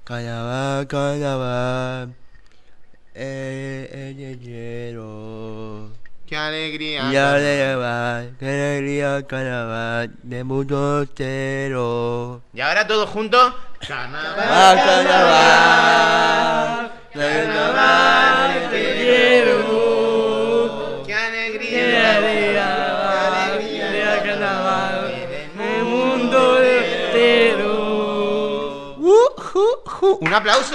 Carnaval, carnaval, enero. ¡Qué alegría! Y qué alegría, carnaval, de mundo entero. Y ahora todos juntos. Carnaval, carnaval, carnaval, te quiero. ¡Qué alegría! Qué alegría, carnaval, del mundo entero. ¡Un aplauso!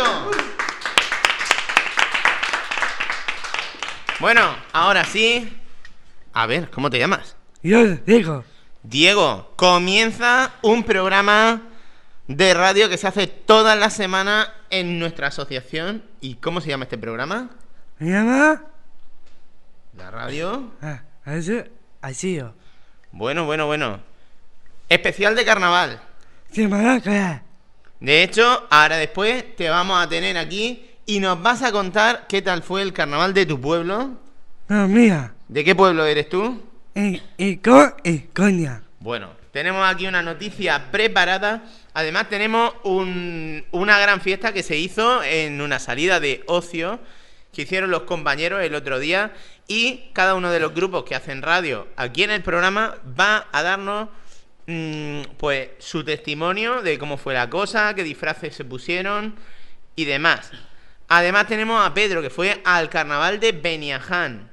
Bueno, ahora sí. A ver, ¿cómo te llamas? Yo digo, Diego, comienza un programa de radio que se hace todas las semanas en nuestra asociación. ¿Y cómo se llama este programa? ¿me llama? La radio. Así yo. Bueno. Especial de carnaval. ¿Qué maraca? De hecho, ahora después te vamos a tener aquí y nos vas a contar qué tal fue el carnaval de tu pueblo. No, mía. ¿De qué pueblo eres tú? Y coña. Bueno, tenemos aquí una noticia preparada. Además tenemos una gran fiesta que se hizo en una salida de ocio que hicieron los compañeros el otro día, y cada uno de los grupos que hacen radio aquí en el programa va a darnos pues su testimonio de cómo fue la cosa, qué disfraces se pusieron y demás. Además tenemos a Pedro, que fue al carnaval de Beniaján.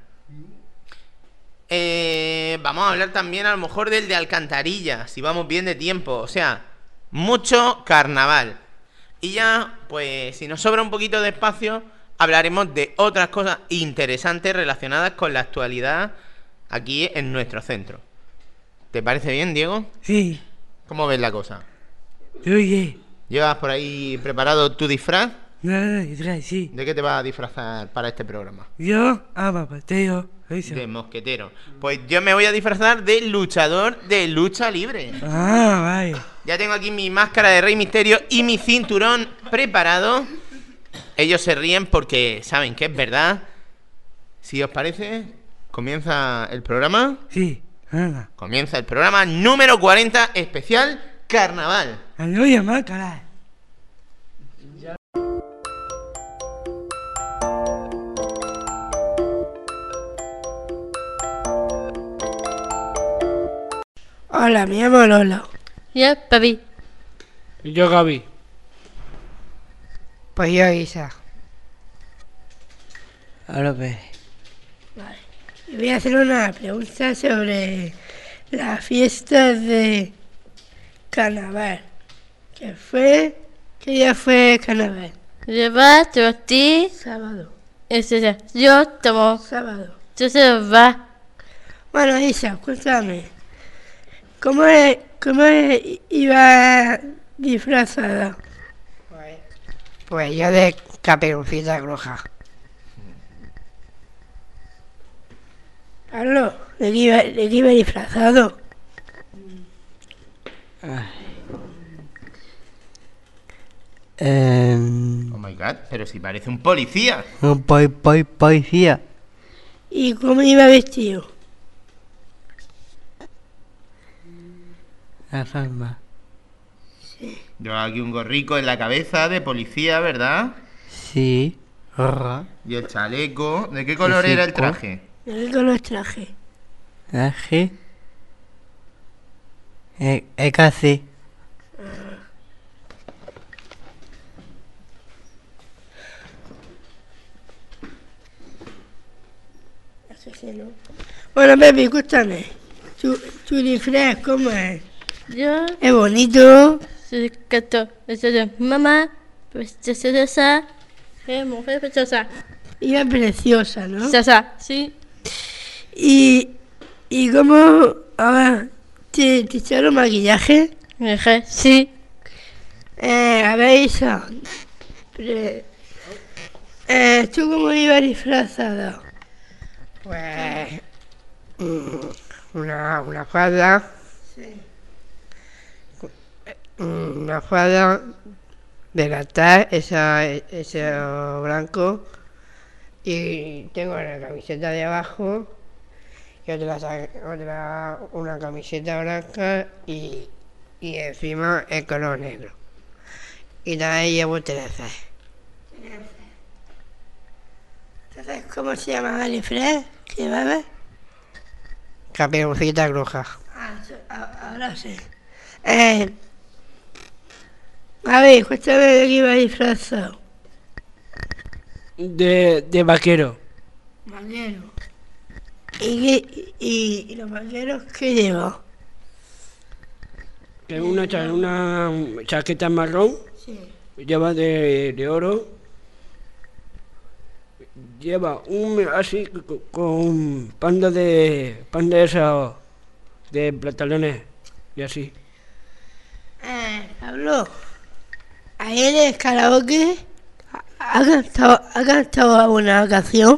Vamos a hablar también a lo mejor del de Alcantarilla, si vamos bien de tiempo. O sea, mucho carnaval. Y ya, pues si nos sobra un poquito de espacio, hablaremos de otras cosas interesantes relacionadas con la actualidad aquí en nuestro centro. ¿Te parece bien, Diego? Sí. ¿Cómo ves la cosa? Oye. ¿Llevas por ahí preparado tu disfraz? Sí. ¿De qué te vas a disfrazar para este programa? Yo amo pateo. De mosquetero. Pues yo me voy a disfrazar de luchador de lucha libre. Ah, vaya. Ya tengo aquí mi máscara de Rey Misterio y mi cinturón preparado. Ellos se ríen porque saben que es verdad. Si os parece, comienza el programa. Sí, venga. Comienza el programa número 40, especial Carnaval. Aleluya, mácala. Hola, me llamo Lolo. Yo, papi. Y yo, Gaby. Pues yo, Isa. Ahora ve. Vale. Voy a hacer una pregunta sobre la fiesta de carnaval. ¿Qué día fue carnaval? Lleva ti. Sábado. Yo tomo. Sábado. Yo se va. Bueno, Isa, cuéntame. ¿Cómo iba disfrazada? Pues yo de Caperucita Roja. Carlos, ¿de qué iba disfrazado? Oh my god, pero si parece un policía. Un policía. ¿Y cómo iba vestido? La salma. Lleva aquí un gorrico en la cabeza de policía, ¿verdad? Sí. Rra. Y el chaleco. ¿De qué color Sí, era el co- traje? ¿De qué color traje? Traje. Casi. Bueno, Pepe, escúchame. ¿Tu disfraz cómo es? Yo ¿Es bonito? soy gato. Eso de mamá. Pues yo soy esa. Mujer preciosa. Iba preciosa, ¿no? Preciosa, sí. ¿Y cómo? Ahora, ¿te echaron maquillaje? Mujer, sí. A ver, Isa. ¿Tú cómo ibas disfrazada? Pues una falda. Sí. Una falda de gastar, ese blanco. Y tengo la camiseta de abajo. Y una camiseta blanca y encima el color negro. y también llevo 13. Entonces, ¿cómo se llama Galifred? ¿Qué va a ver? Caperucita Roja. Ahora sí. A ver, cuéntame de qué iba disfrazado. De vaquero. Vaquero. ¿Y los vaqueros qué llevan? Que una chaqueta marrón. Sí. Lleva de oro. Lleva un así con panda de esos de pantalones y así. Pablo, ahí en el karaoke ha cantado alguna canción.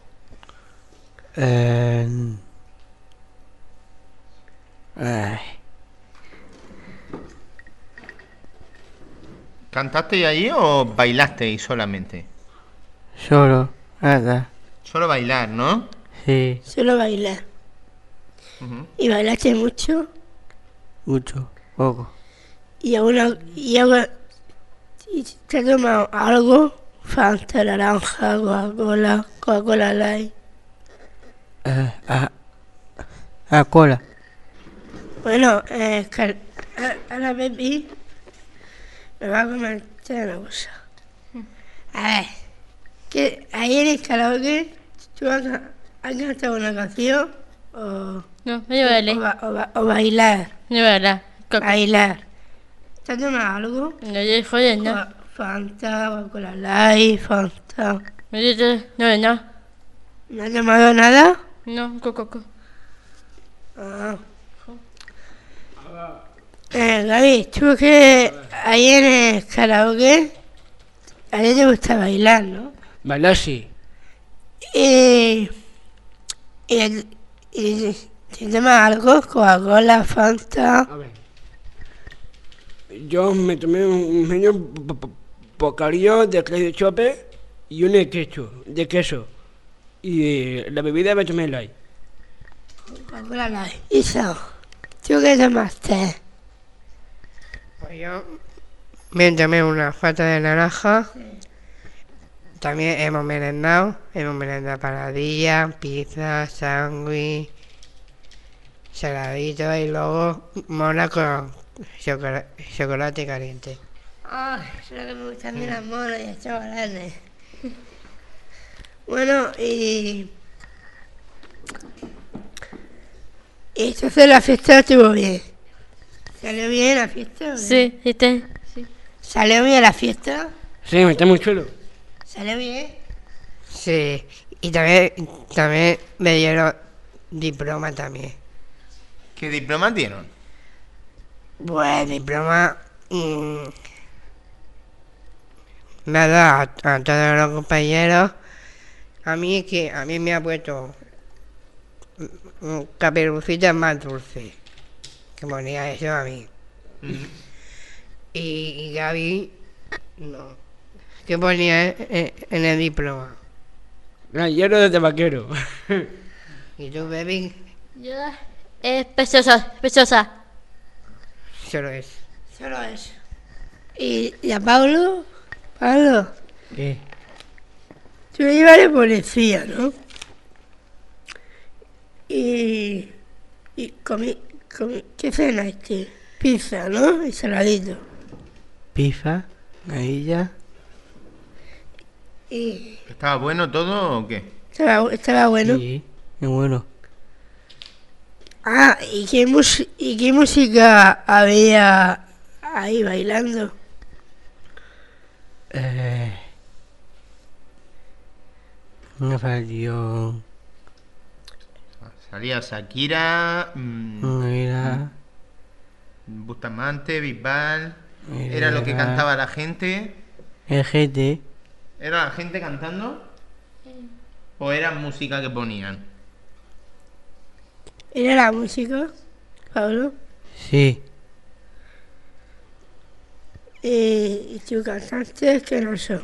Ay, ¿Cantasteis allí o bailasteis solamente? solo, nada. Solo bailar, ¿no? Sí, Solo bailar. Ujú. ¿Y bailaste mucho? mucho, poco. ¿Y te has tomado algo? Fanta, naranja, Coca-Cola Light. A cola. Bueno, ahora Pepi me va a comentar una cosa. A ver, que ahí en el karaoke tú has cantado una canción o No, yo bailé. o bailar. Yo bailé. Bailar. ¿Te has tomado algo? No, yo joder, no. Fanta, Coca-Cola Light, Fanta. No. ¿No has tomado nada? No, coco. Ah. Gaby, tú que ahí en el karaoke, a ti te gusta bailar, ¿no? Bailar sí. Y te tomas algo, Coca-Cola, Fanta. A ver. Yo me tomé un medio bocadillo de chope y un de queso. Y la bebida me tomé light. Coca-Cola Light. Eso. ¿Tú qué tomaste? Pues yo me tomé una fata de naranja. También hemos merendado paradilla, pizza, sándwich, saladito y luego mona con chocolate caliente. Ay, eso es lo que me gustan a mí las monas y los chocolates. Bueno, y entonces la fiesta estuvo bien. ¿Salió bien la fiesta? o no? Sí, ¿viste? ¿Salió bien la fiesta? Sí, me está muy chulo. ¿Salió bien? Sí, y también me dieron diploma también. ¿Qué diploma dieron? Pues diploma me ha dado a todos los compañeros. A mí me ha puesto Caperucita más dulce, que ponía eso a mí. Y Gaby, no. ¿Qué ponía en el diploma? Gallero de vaquero. ¿Y tú, baby? Yo es preciosa. Solo es. Solo eso. ¿Y a Pablo? Pablo, ¿Qué? tú ibas de policía, ¿no? Y ¿qué cenaste? Pizza, ¿no? Y saladito. Pizza, gailla. Y ¿Estaba bueno todo o qué? estaba bueno. Sí, qué bueno. Ah, ¿y qué música había ahí bailando? Me salió. Salía Shakira, Mira. Bustamante, Bisbal. Era lo que cantaba la gente. El GT. ¿Era la gente cantando? ¿O era música que ponían? ¿Era la música, Pablo? Sí. ¿Y tú cantaste qué no son?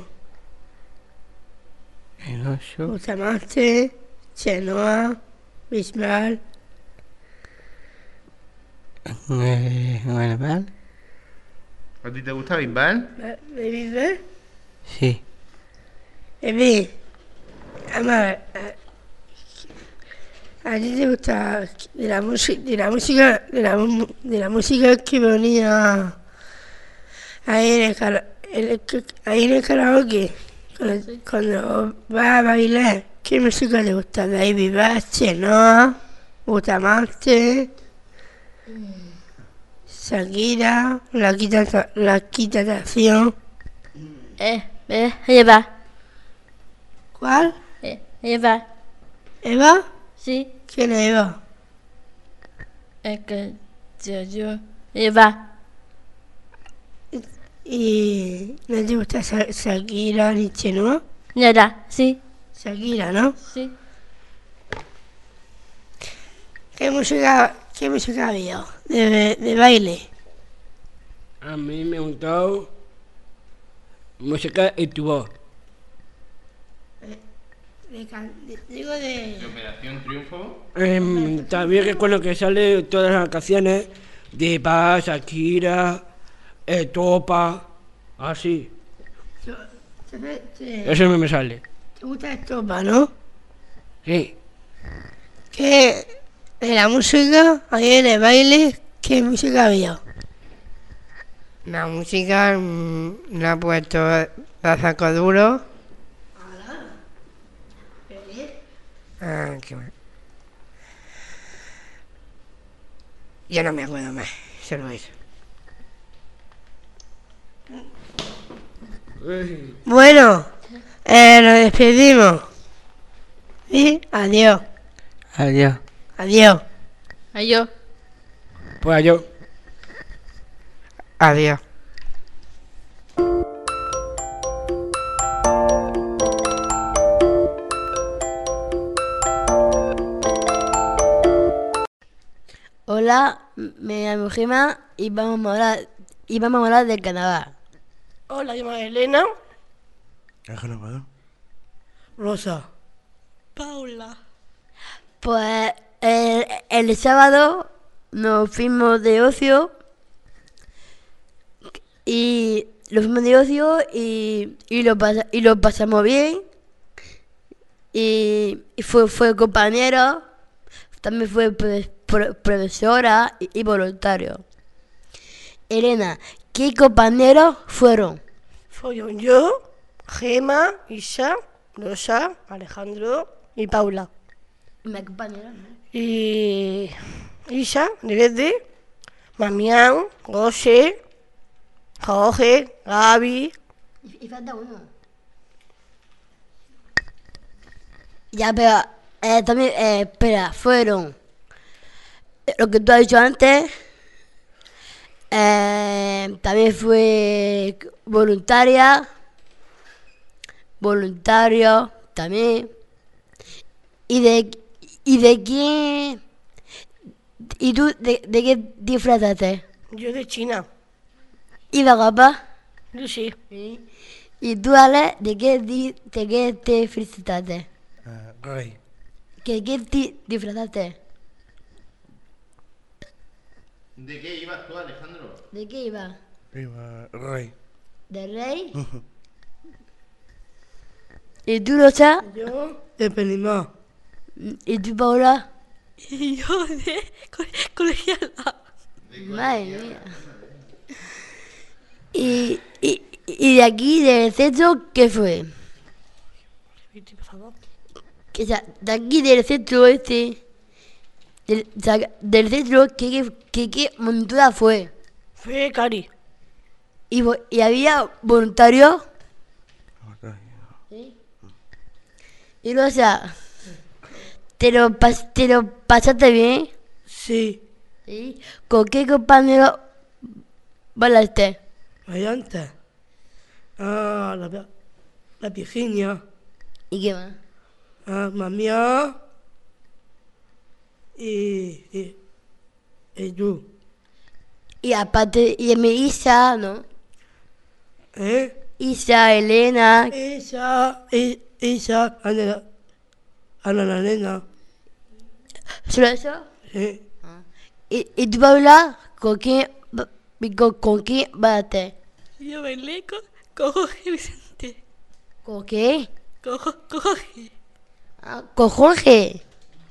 El 8. Bustamante, Chenoa, Bisbal. Normal. ¿A ti te gusta Bisbal? Baby Bird. Sí. Baby, vamos a ver. ¿A ti te gusta de la música que ponía ahí ahí en el karaoke? Cuando vas a bailar, ¿qué música te gusta? Baby Bird, Chenoa, Bustamante, Shakira, la quitación. Ahí va. ¿Cuál? Ahí va. ¿Eva? Sí, ¿Quién es Eva? es que yo. Ahí va. ¿Y no te gusta Shakira ni Chenoa? Nada, sí, Shakira, ¿no? sí. ¿Qué música había de baile? A mí me gustó música y tu voz. Digo de... Operación Triunfo. También recuerdo que sale todas las canciones de Paz, Shakira, Topa, así. Eso no me sale. ¿Te gusta Estopa, no? Sí. ¿Qué de la música, ahí en el baile, qué música había? La música la ha puesto la Saco Duro. Ah, qué bueno. Yo no me acuerdo más, solo eso. Bueno, nos despedimos. ¿Sí? Adiós. Adiós. Adiós. Adiós. Pues yo. Adiós. Hola, me llamo Gemma y vamos a hablar de Canadá. Hola, yo soy Elena. Rosa. Paula. Pues el sábado nos fuimos de ocio y lo pasamos bien y fue compañero, también fue profesora y voluntario. Elena, ¿qué compañeros fueron? Fueron yo, Gema, Isa, Rosa, Alejandro y Paula. ¿Me compañeros? Y Isa, de verde, Mamián, José, Jorge, Gaby. Y falta uno. Ya, pero también, espera, fueron lo que tú has dicho antes. También fue voluntario también. ¿Y de quién? ¿Y tú de qué disfrazaste? Yo de China. ¿Y la capa? Yo sí. ¿Y tú, Ale, de qué te disfrazaste? Rey. ¿De qué te disfrazaste? ¿De qué ibas tú, Alejandro? ¿De qué iba? Rey. ¿De rey? ¿Y tú, Rosa? Yo de Pelimá. ¿Y tú, Paula? Y yo de colegiala. Madre mía. ¿Y de aquí, del centro, qué fue? Por favor. O sea, de aquí, del centro del centro, ¿qué montura fue? Fue Cari. ¿Y había voluntarios? ¿Sí? Y Rosa, ¿te lo pasaste bien? Sí. ¿Sí? ¿Con qué compañero bailaste? Variante. Ah, la Virginia. ¿Y qué más? Ah, Mamía. Y tú. Y aparte, y mi Isa, ¿no? Isa, Elena. Esa, Ana la nena. ¿Solo eso? Sí. ¿Y tú, Paula, con quién ¿Con quién bailaste? Yo bailé con Jorge Vicente. ¿Con qué? Con Jorge. Ah, con Jorge.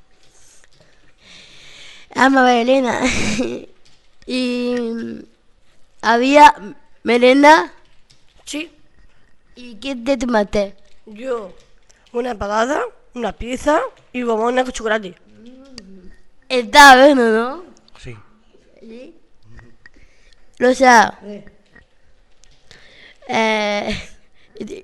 Elena. Y había merenda. Sí, ¿Y qué te tomaste? yo una empanada, una pizza y bombones con chocolate. Estaba bueno, ¿no? Sí. Rosa. Y,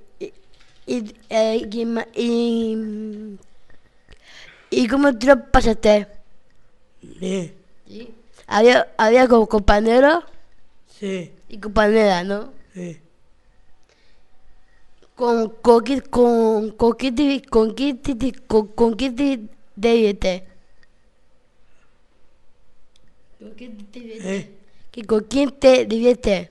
¿y cómo te lo pasaste? Bien, Había como compañeros sí, y compañeras, ¿no? sí. ¿Con quién te diviertes? ¿Eh? ¿Con quién te diviertes?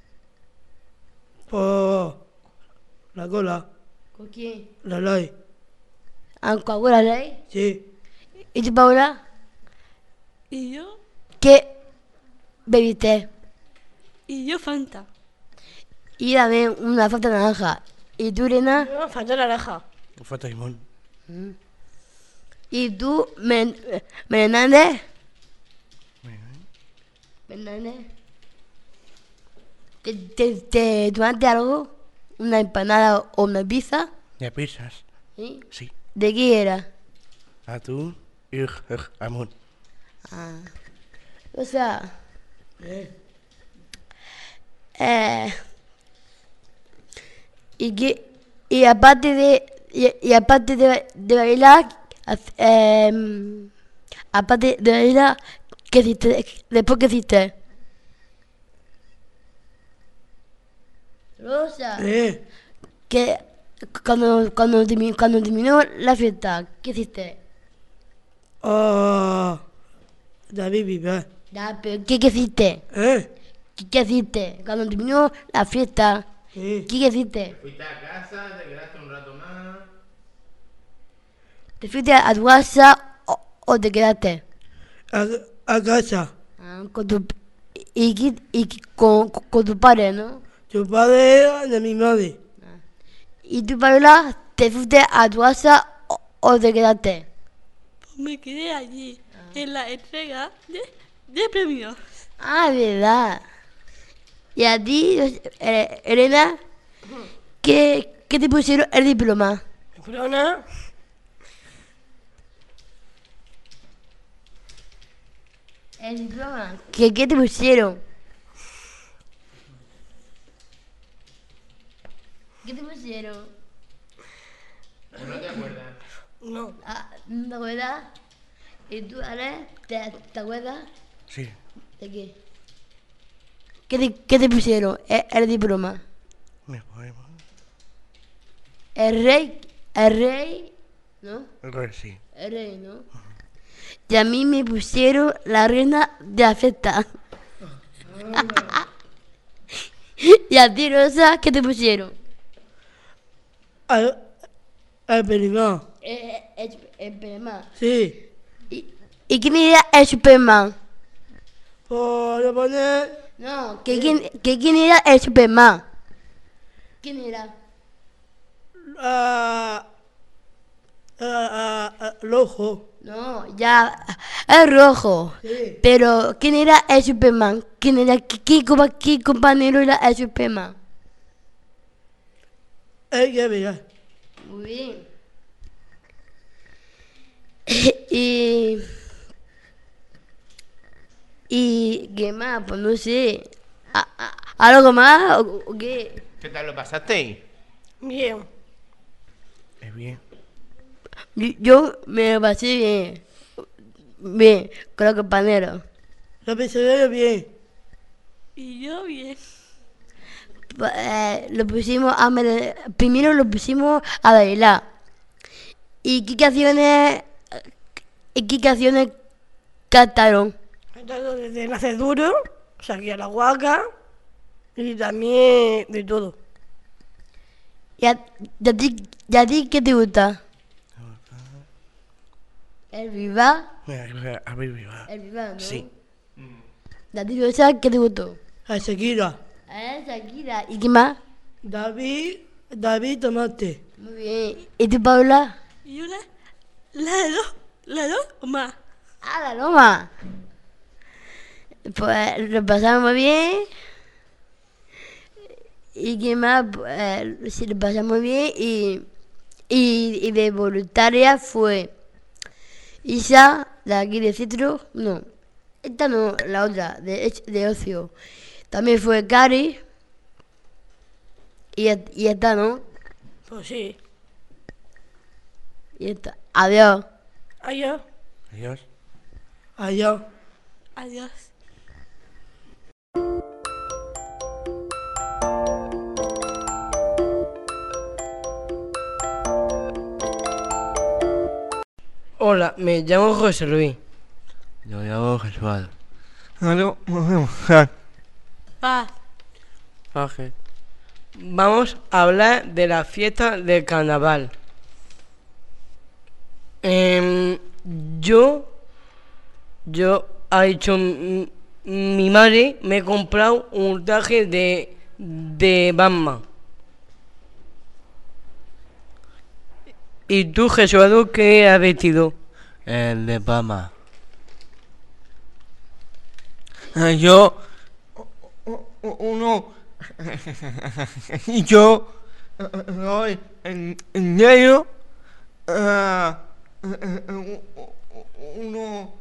Por la cola, ¿Con quién? la ley, ¿Con la ley? sí. ¿Y tú, Paula? Y yo ¿Qué bebiste? Fanta. Y también una falta naranja. ¿Y tú, Elena? No, falta naranja. Falta limón. ¿Y tú, Menéndez? ¿Menéndez? ¿Te tomaste algo? ¿Una empanada o una pizza? ¿De pizzas? ¿Sí? Sí. ¿De qué era? Atún y jamón. O sea, y aparte de bailar, aparte de bailar, ¿qué hiciste? Después, ¿qué hiciste? Rosa, que cuando terminó la fiesta, ¿qué hiciste? Ah, David Vivar. Ya, pero ¿qué hiciste? ¿Qué hiciste? Cuando terminó la fiesta, ¿qué hiciste? Fuiste a casa, te quedaste un rato más. ¿Te fuiste a tu casa o te quedaste? A casa. Con tu, con tu padre, ¿no? Tu padre era de mi madre. ¿Y tu Paola, te fuiste a tu casa o te quedaste? Pues me quedé allí en la entrega de premios. Ah, verdad. ¿Y a ti, Elena, qué te pusieron el diploma? ¿Corona? ¿El diploma? ¿Qué te pusieron? ¿Qué te pusieron? ¿No te acuerdas? No. ¿No te acuerdas? ¿Y tú, Ale, te acuerdas? Sí. ¿De qué? ¿Qué te pusieron el diploma? Me podemos. El rey, ¿no? Sí. El rey, ¿no? Y a mí me pusieron la reina de la fiesta. Y a ti, Rosa, ¿qué te pusieron? Al Pelimán. El Superman. Sí. ¿Y quién era el Superman? Por poner No, ¿quién era el Superman? ¿Quién era? rojo. No, ya, es rojo. Sí. Pero, ¿quién era el Superman? ¿Quién era, qué compañero era el Superman? Ya verás. Muy bien. Y ¿qué más? Pues no sé. ¿Algo más o qué? ¿Qué tal lo pasasteis? Bien. Es bien. Yo me pasé bien. Bien, con los compañeros. Lo pensé bien. Y yo bien. Lo pusimos primero lo pusimos a bailar. ¿Y qué canciones cantaron? Entonces, desde nacer duro, saqué a la huaca y también de todo. ¿Y a ti qué te gusta? El Viva. A ver, viva. El Viva, ¿no? Sí. ¿Y a ti, Rosa, qué te gustó? A Shakira. Shakira. ¿Y qué más? David Tomate. Muy bien. ¿Y tú, Paula? Y una, la dos más. Ah, la Loma. Pues lo pasamos muy bien. ¿Y qué más? Pues, sí, lo pasamos bien. Y de voluntaria fue Isa, de aquí de Citro. No, esta no, la otra, de ocio. También fue Cari. Y esta, ¿no? Pues sí. Y esta. Adiós. Adiós. Adiós. Adiós. Adiós. Hola, me llamo José Luis. Yo me llamo Jesús. Paz. Jorge. Vamos a hablar de la fiesta del carnaval. Yo ha dicho mi madre, me he comprado un traje de Batman. ¿Y tú, Jesús, qué has vestido? El de Pama. Yo uno y yo en negro uno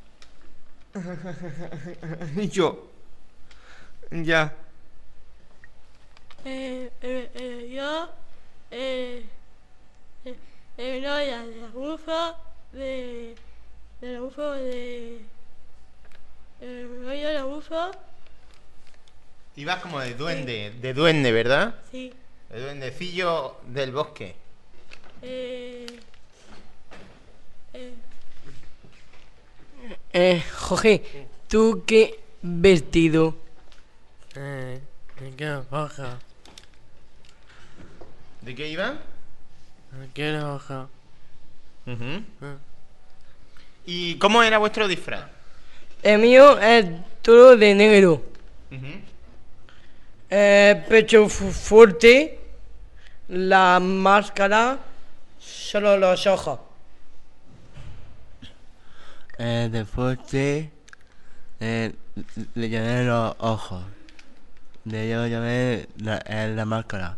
y yo ya Yo, no, la bufa de la bufa de rollo la bufa, Ibas como de duende, ¿verdad? sí. El duendecillo del bosque. Jorge, ¿tú qué vestido? ¿Qué hoja? ¿De qué iba? ¿Qué hoja? ¿Y cómo era vuestro disfraz? El mío es todo de negro. Pecho fuerte, la máscara, solo los ojos. De fuerte. Le llamé los ojos. De yo llamé la máscara.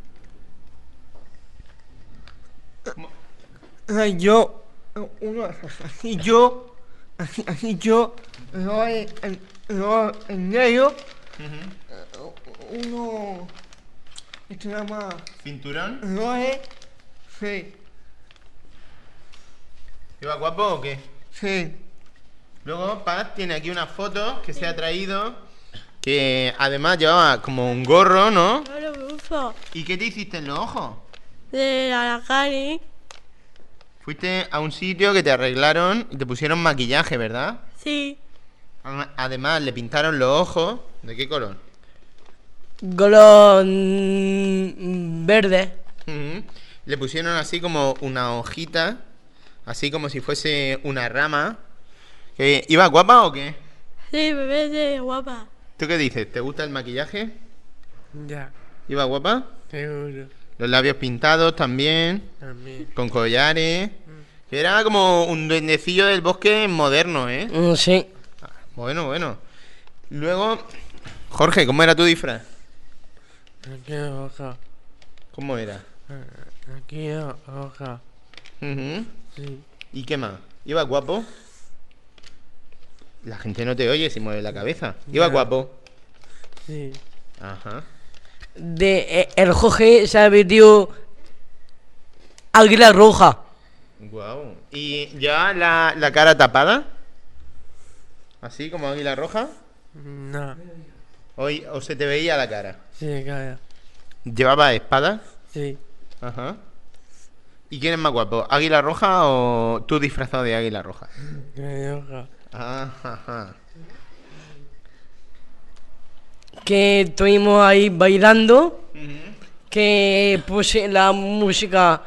Yo, uno, y yo, en negro, uno, esto nada más, ¿Cinturón? no es, sí, ¿Iba guapo o qué? sí, Luego Paz tiene aquí una foto que se ha traído, que además llevaba como un gorro, ¿no? No la bufa ¿Y qué te hiciste en los ojos? de la Cari, Fuiste a un sitio que te arreglaron y te pusieron maquillaje, ¿verdad? sí. Además le pintaron los ojos. ¿De qué color? color verde. Le pusieron así como una hojita, así como si fuese una rama. ¿Iba guapa o qué? Sí, me parece guapa. ¿Tú qué dices? ¿Te gusta el maquillaje? Ya, ¿Iba guapa? seguro. Los labios pintados también, También. con collares. Que era como un duendecillo del bosque moderno, ¿eh? Sí, Bueno. Luego, Jorge, ¿cómo era tu disfraz? Aquí hoja. ¿Cómo era? Aquí hoja. Ujú. Sí. ¿Y qué más? ¿Iba guapo? La gente no te oye si mueve la cabeza. ¿Iba Ya. guapo? Sí. Ajá. el Jorge se ha vestido águila roja. Guau. ¿Y ya la cara tapada? ¿Así como águila roja? No. ¿O se te veía la cara? Sí, cara. ¿Llevaba espada? Sí. Ajá. ¿Y quién es más guapo? ¿Águila roja o tú disfrazado de águila roja? Hoja. Ajá. Que estuvimos ahí bailando, que puse la música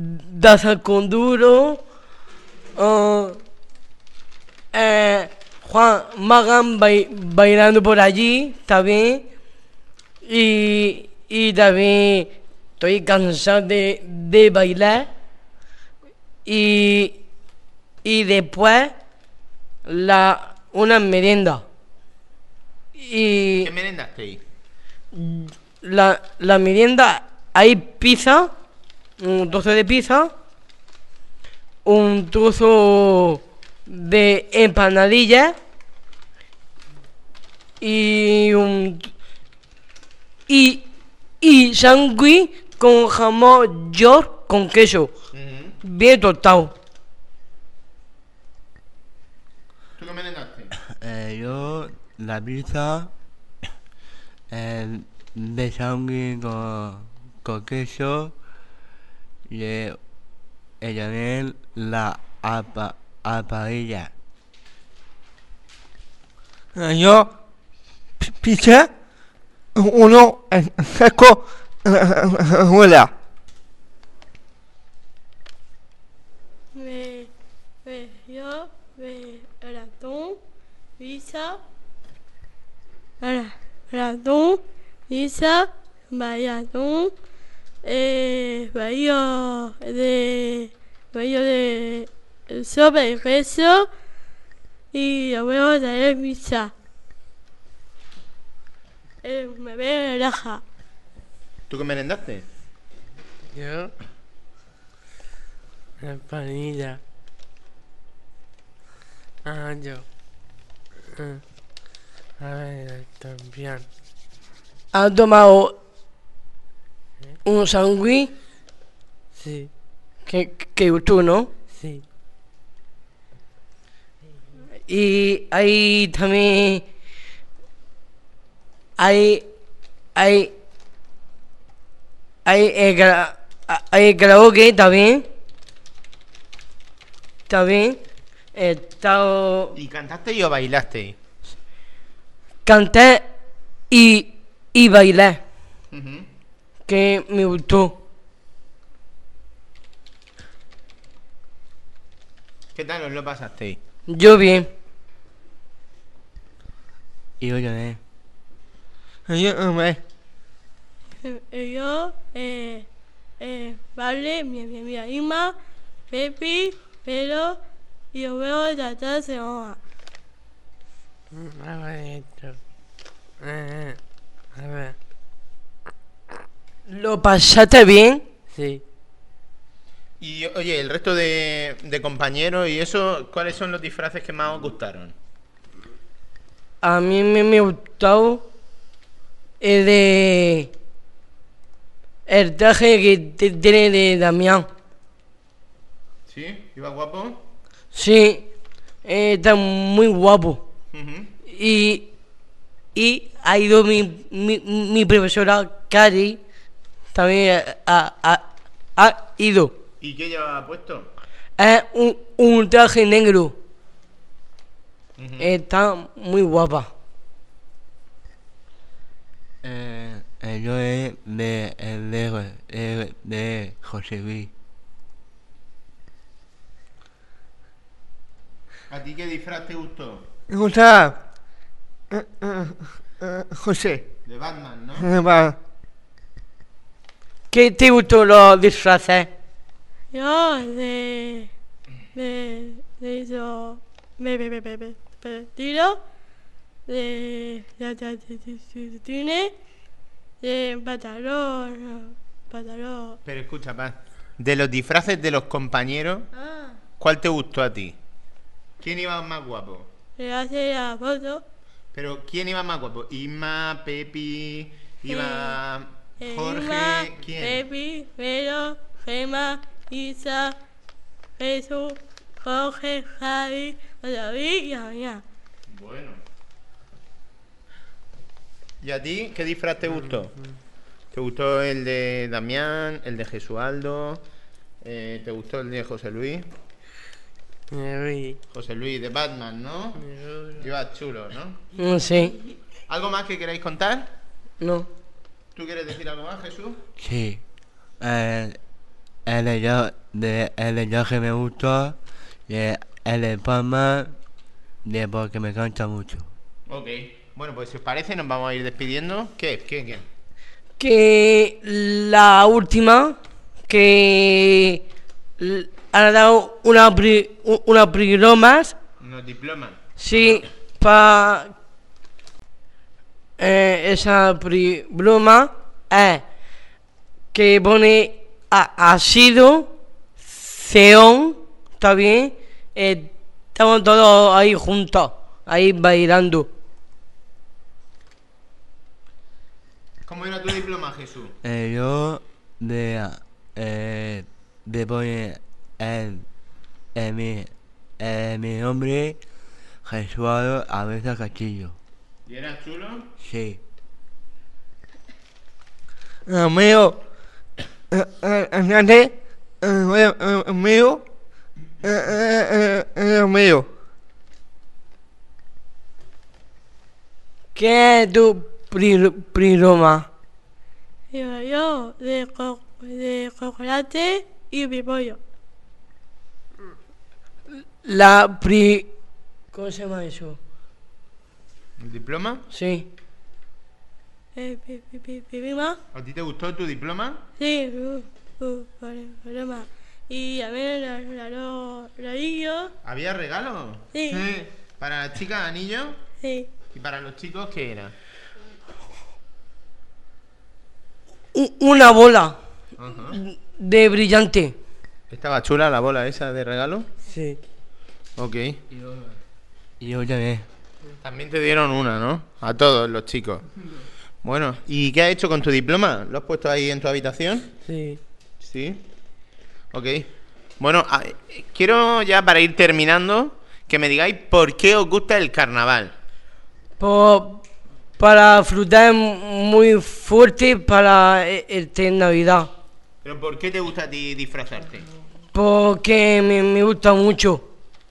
Danza con Duro, Juan Magan bailando por allí también. Y también estoy cansado de bailar. Y después una merienda. Y ¿Qué merendasteis? la merienda hay pizza, un trozo de pizza, un trozo de empanadilla y sándwich con jamón york con queso, bien tostado. ¿Tú qué merendaste? Yo la pizza de sándwich con queso y también la apadilla. Yo, pizza, uno seco, huela. Yo, el atún, pizza, atún, pizza, vaya atún, vaya de sopa de queso y luego de pizza. Me ve raja. ¿Tú qué merendaste? Yo. Empanilla. Yo. A ver, también. ¿Has tomado un sándwich Sí, que gustó, no? sí. Y hay también hay el karaoke también he estado ¿Y cantaste o bailaste? canté y bailé, que me gustó. ¿Qué tal os lo pasasteis? Yo bien. Y yo también. Yo, vale, mi Ima, Pepi, pero yo veo de atrás de Oma. A ver esto. A ver. ¿Lo pasaste bien? Sí. Y oye, el resto de compañeros y eso, ¿cuáles son los disfraces que más os gustaron? A mí me gustó el traje que tiene de Damián. ¿Sí? ¿Iba guapo? Sí, está muy guapo. Y ha ido mi profesora Cari, también ha ido. ¿Y qué llevaba puesto? Es un traje negro. Está muy guapa. Yo es de José Luis. ¿A ti qué disfraz te gustó? Me gusta José. De Batman, ¿no? Va. ¿Qué te gustó los disfraces? Yo eso, tiro, tiene, de pantalón. Pero escucha, Paz. De los disfraces de los compañeros, ¿cuál te gustó a ti? ¿Quién iba más guapo? Le hace la foto. Pero ¿quién iba más guapo? Isma, Pepi, iba Jorge, Ima, ¿quién? Pepi, Vero, Gema, Isa, Jesús, Jorge, Javi, David y Damián. Bueno. ¿Y a ti qué disfraz te gustó? ¿Te gustó el de Damián, el de Jesualdo? ¿Te gustó el de José Luis? Me vi. José Luis de Batman, ¿no? Iba chulo, ¿no? No sé. ¿Algo más que queráis contar? No. ¿Tú quieres decir algo más, Jesús? Sí. El de yo que me gustó, y el de Palma, porque me canta mucho. Ok. Bueno, pues si os parece, nos vamos a ir despidiendo. ¿Qué? Que la última, que han dado una bromas, Nos diploman. sí, para esa broma que pone ácido, ceón, ¿está bien? Estamos todos ahí juntos, ahí bailando. ¿Cómo era tu diploma, Jesús? Yo de pone mi nombre Jesús Avesa Castillo. ¿Y eras chulo? Sí. Mío. Mío. ¿Qué es tu broma? Yo de chocolate y pipollo. ¿Cómo se llama eso? ¿El diploma? Sí. Prima. ¿A ti te gustó tu diploma? Sí, problema. Y a ver, los ¿Había regalos? Sí. ¿Para las chicas anillos? Sí. ¿Y para los chicos qué era? Una bola Ajá. de brillante. ¿Estaba chula la bola esa de regalo? Sí. Ok. Y yo también. También te dieron una, ¿no? A todos los chicos. Bueno, ¿y qué has hecho con tu diploma? ¿Lo has puesto ahí en tu habitación? Sí. Sí. Ok. Bueno, quiero ya para ir terminando que me digáis por qué os gusta el carnaval. Para disfrutar muy fuerte para Navidad. ¿Pero por qué te gusta a ti disfrazarte? Porque me gusta mucho.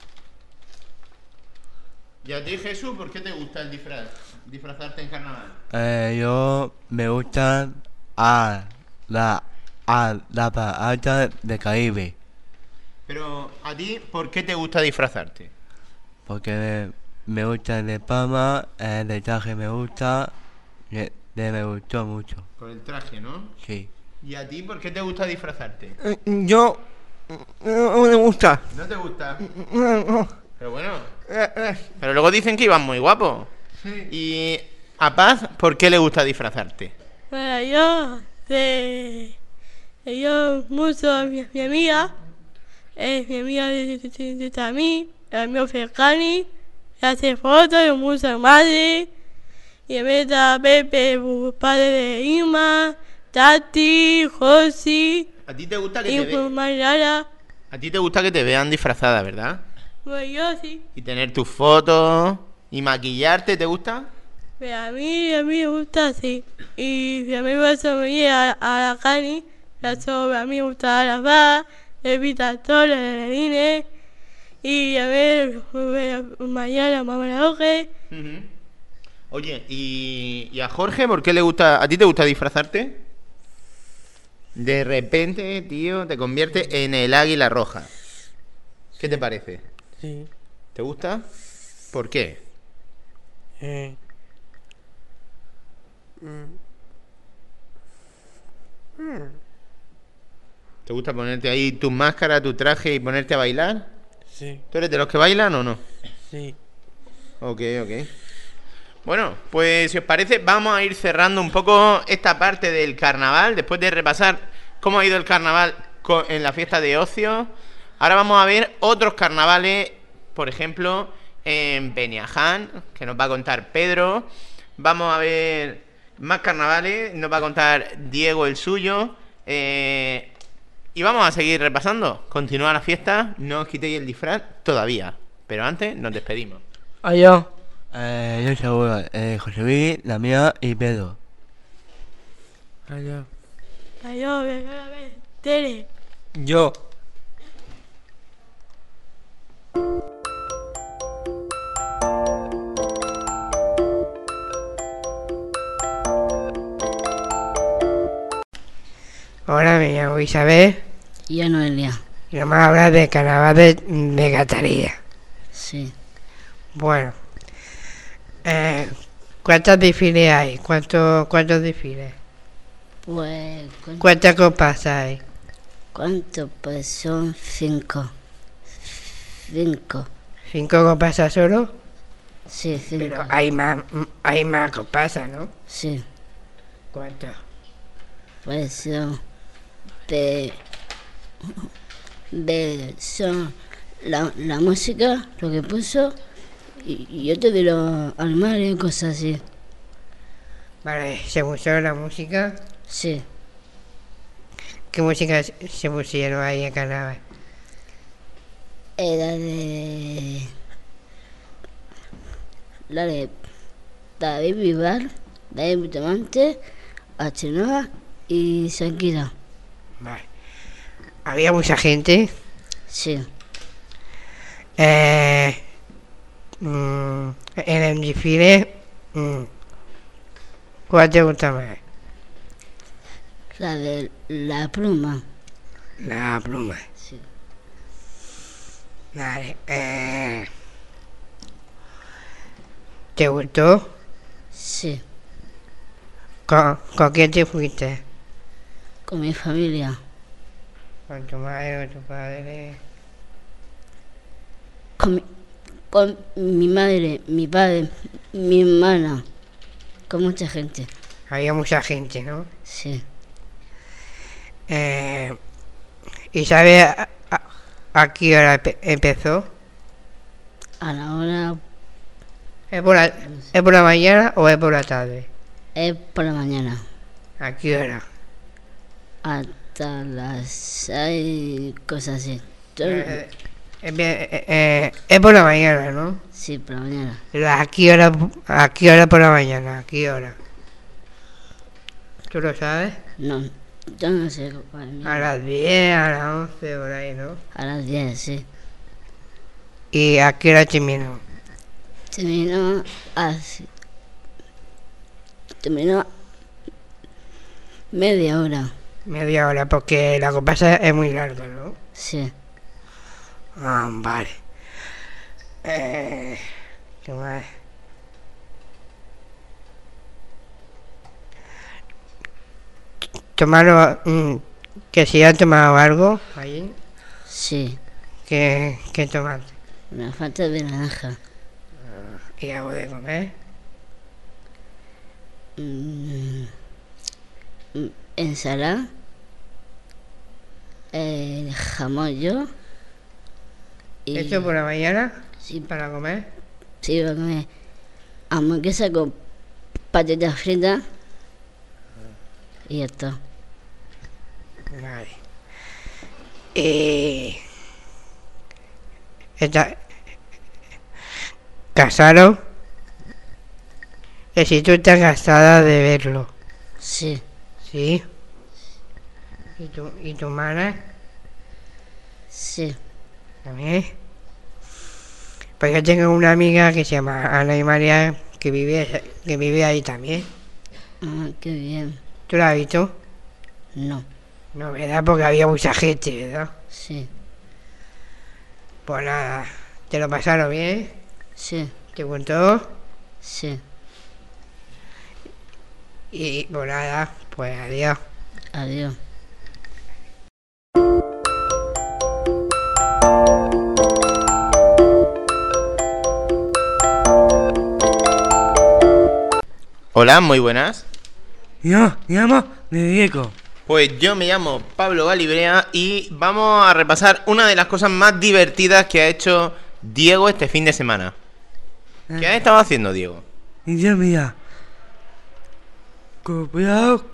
¿Y a ti, Jesús, por qué te gusta el disfraz? Disfrazarte en carnaval. Yo me gusta a la alta de Caribe. Pero a ti, ¿por qué te gusta disfrazarte? Porque me gusta el de Palma, el de traje me gusta, me gustó mucho. Con el traje, ¿no? Sí. ¿Y a ti, por qué te gusta disfrazarte? Yo. No me gusta. ¿No te gusta? No. Pero bueno. Pero luego dicen que ibas muy guapo. Y a Paz, ¿por qué le gusta disfrazarte? Bueno, yo mucho a mi amiga, es mi amiga de Tamí, el mío Fercani, hace fotos y mucho madre, y me da Pepe, padre de Ima, Tati, Josi, ¿A ti te gusta que y te Mariana, a ti te gusta que te vean disfrazada, ¿verdad? pues yo sí. Y tener tus fotos y maquillarte, ¿te gusta? Pero a mí me gusta así. Y a mí me gusta muy a la Cani, a mí me gusta la va, el Vitactor, el Line, y a ver, mañana mamá la oje. Ujú. Oye, ¿y a Jorge por qué le gusta? ¿A ti te gusta disfrazarte? De repente, tío, te convierte en el águila roja. ¿Qué te parece? Sí. ¿Te gusta? ¿Por qué? Eh. Mm. ¿Te gusta ponerte ahí tu máscara, tu traje y ponerte a bailar? Sí. ¿Tú eres de los que bailan o no? Sí. Ok. Bueno, pues si os parece, vamos a ir cerrando un poco esta parte del carnaval. Después de repasar cómo ha ido el carnaval en la fiesta de ocio, ahora vamos a ver otros carnavales, por ejemplo, en Beniaján, que nos va a contar Pedro. Vamos a ver más carnavales, nos va a contar Diego el suyo. Y vamos a seguir repasando. Continúa la fiesta, no os quitéis el disfraz todavía. Pero antes nos despedimos. Allá. Yo seguro, José Luis, la mía y Pedro. Allá. Adiós, Tere. Yo. Hola, me llamo Isabel Y Noelia. y vamos a hablar de carnaval de Catalina. Sí. Bueno. ¿Cuántos desfiles hay? ¿Cuántos desfiles? Pues, ¿Cuántas copas hay? ¿cuánto? Pues son 5. 5. ¿5 copas solo? Sí, 5. Pero hay más copas, ¿no? Sí, ¿Cuántas? pues son son la música, lo que puso, y yo te vi los armarios y cosas así. Vale, ¿se puso la música? Sí, ¿Qué música se pusieron ahí en carnaval? era de David Vivar, David Bustamante, Achenoa y Shakira. Vale. ¿Había mucha gente? Sí, En el desfile, ¿cuál te gusta más? la de la pluma. La pluma. Sí. Vale. ¿Te gustó? Sí, ¿Con quién te fuiste? con mi familia, ¿Con tu madre o tu padre? con mi madre, mi padre, mi hermana, con mucha gente. Había mucha gente, ¿no? Sí, ¿Y sabes a qué hora empezó? a la hora ¿Es por la mañana o es por la tarde? es por la mañana, ¿A qué hora? hasta las 6, cosas así. Es por la mañana, ¿no? Sí, por la mañana. Pero ¿a qué hora por la mañana? ¿A qué hora? ¿Tú lo sabes? No, yo no sé cuál. A las 10, a las 11, por ahí, ¿no? A las 10, sí. ¿Y a qué hora terminó? Terminó así. Terminó media hora. Media hora, porque la comparsa es muy larga, ¿no? Sí. Ah, vale. ¿Qué más? ¿Tomaron, que si han tomado algo allí? Sí. ¿Qué tomaste? Una falta de naranja. ¿Y algo de comer? Ensalada. Jamón yo. Y ¿Eso por la mañana? Sí. ¿Para comer? sí, iba a comer hamburguesa con patatas fritas. Y ya está. Vale. ¿Casaron? Que si tú estás cansada de verlo. Sí. ¿Sí? ¿Y tu hermana? Sí. ¿También? Pues yo tengo una amiga que se llama Ana y María que vive ahí también. Ah, qué bien. ¿Tú la has visto? No. No, ¿verdad? Porque había mucha gente, ¿verdad? Sí. Pues nada, ¿te lo pasaron bien? Sí. ¿Te gustó? Sí. Y pues nada, pues adiós. Adiós. Hola, muy buenas. Yo me llamo Diego. Pues yo me llamo Pablo Galibrea y vamos a repasar una de las cosas más divertidas que ha hecho Diego este fin de semana. ¿Qué has estado haciendo, Diego? Y yo mira. Copiado,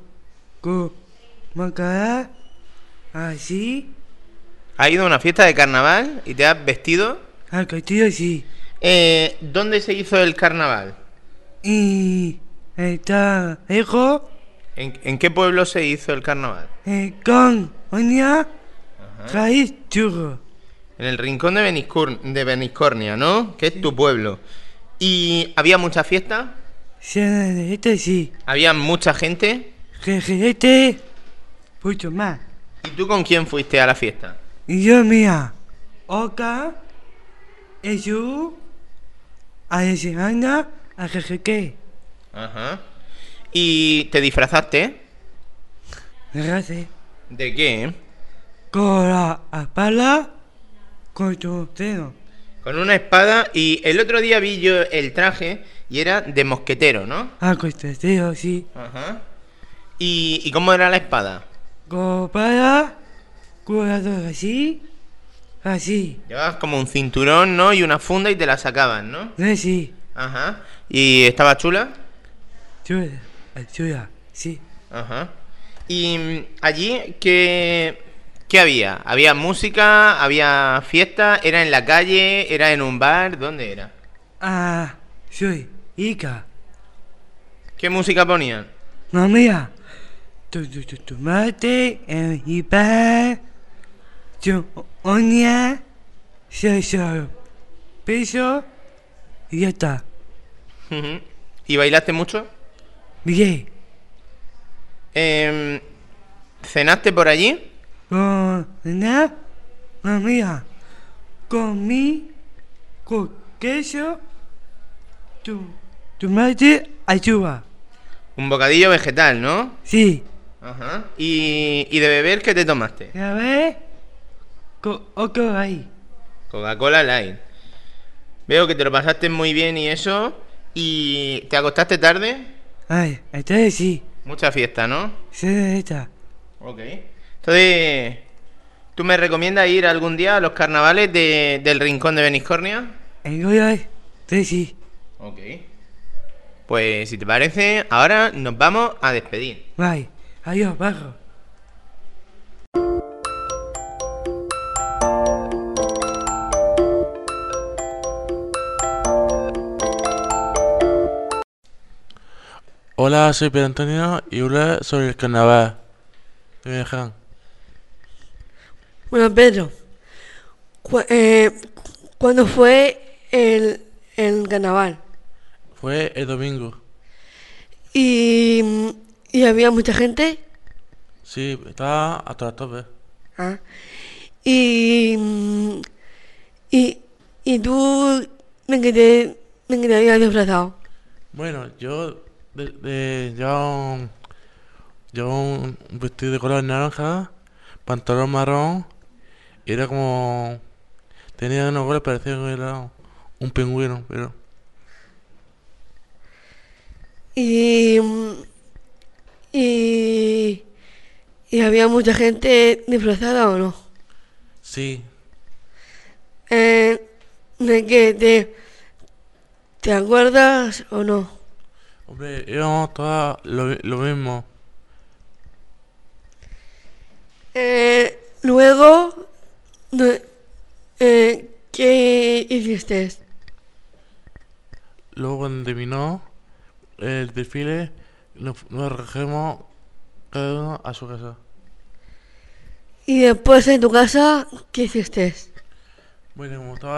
macará. Así. ¿Has ido a una fiesta de carnaval y te has vestido? Al castillo sí. ¿Dónde se hizo el carnaval? Y está lejos. ¿En qué pueblo se hizo el carnaval? Con Oña. Raíz churro. En el rincón de Beniscornia, ¿no? Que es tu pueblo. ¿Y había mucha fiesta? Este sí. ¿Había mucha gente? Este. Mucho más. ¿Y tú con quién fuiste a la fiesta? Y yo mira. Oca. Jesús. a la semana a que Ajá. ¿Y te disfrazaste? gracias. ¿De qué? Con la espalda, con tu dedo. Con una espada y el otro día vi yo el traje y era de mosquetero, ¿no? Con tu dedo, sí. Ajá. ¿Y cómo era la espada? Con para, cuidado así, así. Llevabas como un cinturón, ¿no? Y una funda y te la sacaban, ¿no? Sí, Ajá. ¿Y estaba chula? chula, chula, sí. Ajá. ¿Y allí qué había? ¿Había música? ¿Había fiesta? ¿Era en la calle? ¿Era en un bar? ¿Dónde era? Soy Ica. ¿Qué música ponían? Mamá, tu tomate, y pa, tu oña, so, peso, y ya está. Ujú. ¿Y bailaste mucho? Bien, ¿Cenaste por allí? con nada, mamá, comí, con queso, tu tomate, ayuda. Un bocadillo vegetal, ¿no? Sí, Ajá. ¿Y de beber qué te tomaste? a ver, con otro ahí. Coca-Cola Light. Veo que te lo pasaste muy bien y eso. ¿Y te acostaste tarde? Ay, entonces sí, Mucha fiesta, ¿no? se está. Ok. Entonces, ¿tú me recomiendas ir algún día a los carnavales del Rincón de Beniscornia? Entonces sí. Ok. Pues si te parece, ahora nos vamos a despedir. Bye. Adiós, bajo. Hola, soy Pedro Antonio y hablo sobre el carnaval. ¿Me dejan? Bueno, Pedro, ¿cuándo fue el carnaval? Fue el domingo. ¿Y había mucha gente? Sí, estaba hasta las tope. Ah. Y, mm, y tú, ¿de qué te habías disfrazado? Bueno, yo llevaba un vestido de color naranja, pantalón marrón, y era como... Tenía unos goles, parecía que era un pingüino, pero... Y, mm, y, y había mucha gente disfrazada o no. Sí, ¿De qué te acuerdas o no? hombre, íbamos todas lo mismo. Luego, ¿qué hiciste? Luego cuando terminó el desfile, nos recogemos cada uno a su casa. Y después en tu casa, ¿qué hiciste? Bueno,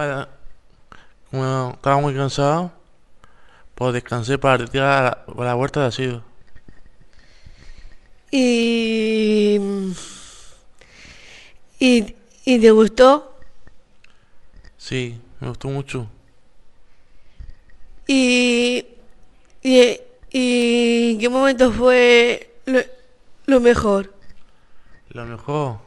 como estaba muy cansado, pues descansé para el día para la vuelta de asilo. Y, y te gustó. Sí, me gustó mucho. Y, y ¿qué momento fue lo mejor? Lo mejor,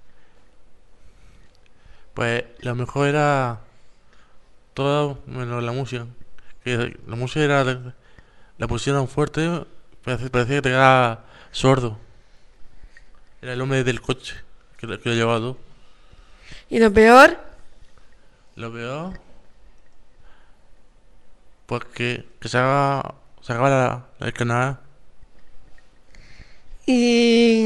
pues lo mejor era todo menos la música. Que la música la pusieron fuerte, parecía que te quedaba sordo. Era el hombre del coche que lo llevaba todo. ¿Y lo peor? Lo peor, pues que se acaba el canal. Y,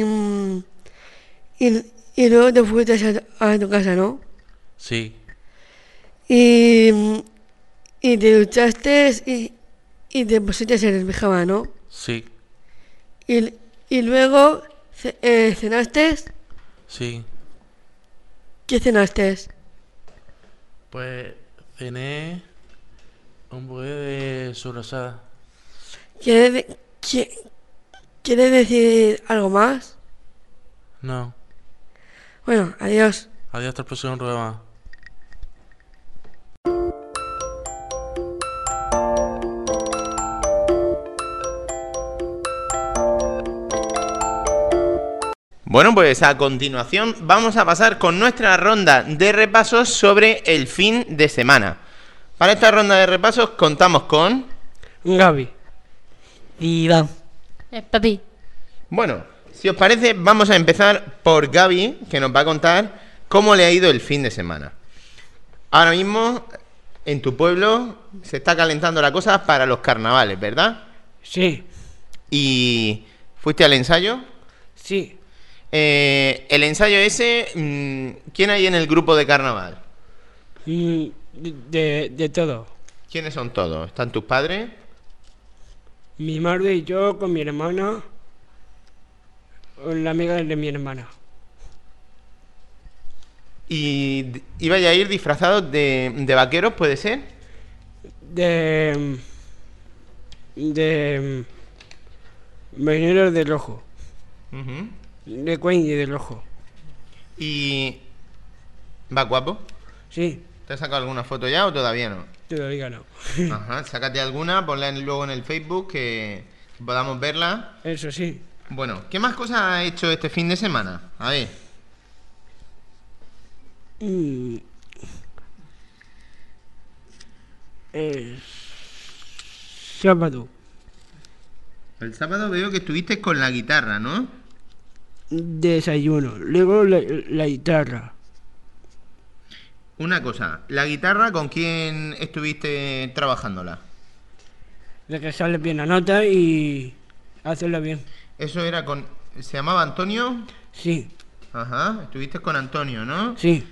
y luego te fuiste a tu casa, ¿no? Sí, Y, y te duchaste y te pusiste en el pijama, ¿no? sí, Y luego cenaste. sí. ¿Qué cenaste? Pues cené un poco de sobrasada. ¿Quieres, ¿quieres decir algo más? No, Bueno, adiós. adiós hasta el próximo programa. Bueno, pues a continuación vamos a pasar con nuestra ronda de repasos sobre el fin de semana. Para esta ronda de repasos contamos con... Gaby. Iván. Papi. Bueno, si os parece, vamos a empezar por Gaby, que nos va a contar cómo le ha ido el fin de semana. Ahora mismo, en tu pueblo, se está calentando la cosa para los carnavales, ¿verdad? Sí, ¿Y fuiste al ensayo? sí. El ensayo ese, ¿quién hay en el grupo de carnaval? De todo. ¿Quiénes son todos? ¿Están tus padres? Mi madre y yo con mi hermana. La amiga de mi hermana. ¿Y ibais a ir disfrazados de vaqueros, puede ser? De Marineros de rojo. Ujú. De Queen y de rojo. ¿Y va guapo? Sí, ¿Te has sacado alguna foto ya o todavía no? todavía no. Ajá, sácate alguna, ponla luego en el Facebook que podamos verla. Eso sí. Bueno, ¿qué más cosas has hecho este fin de semana? A ver. Mm. Sábado. El sábado veo que estuviste con la guitarra, ¿no? Desayuno. Luego la guitarra. Una cosa, ¿la guitarra con quién estuviste trabajándola? De que sale bien la nota y hacerlo bien. Eso era con... ¿Se llamaba Antonio? Sí, Ajá, estuviste con Antonio, ¿no? sí.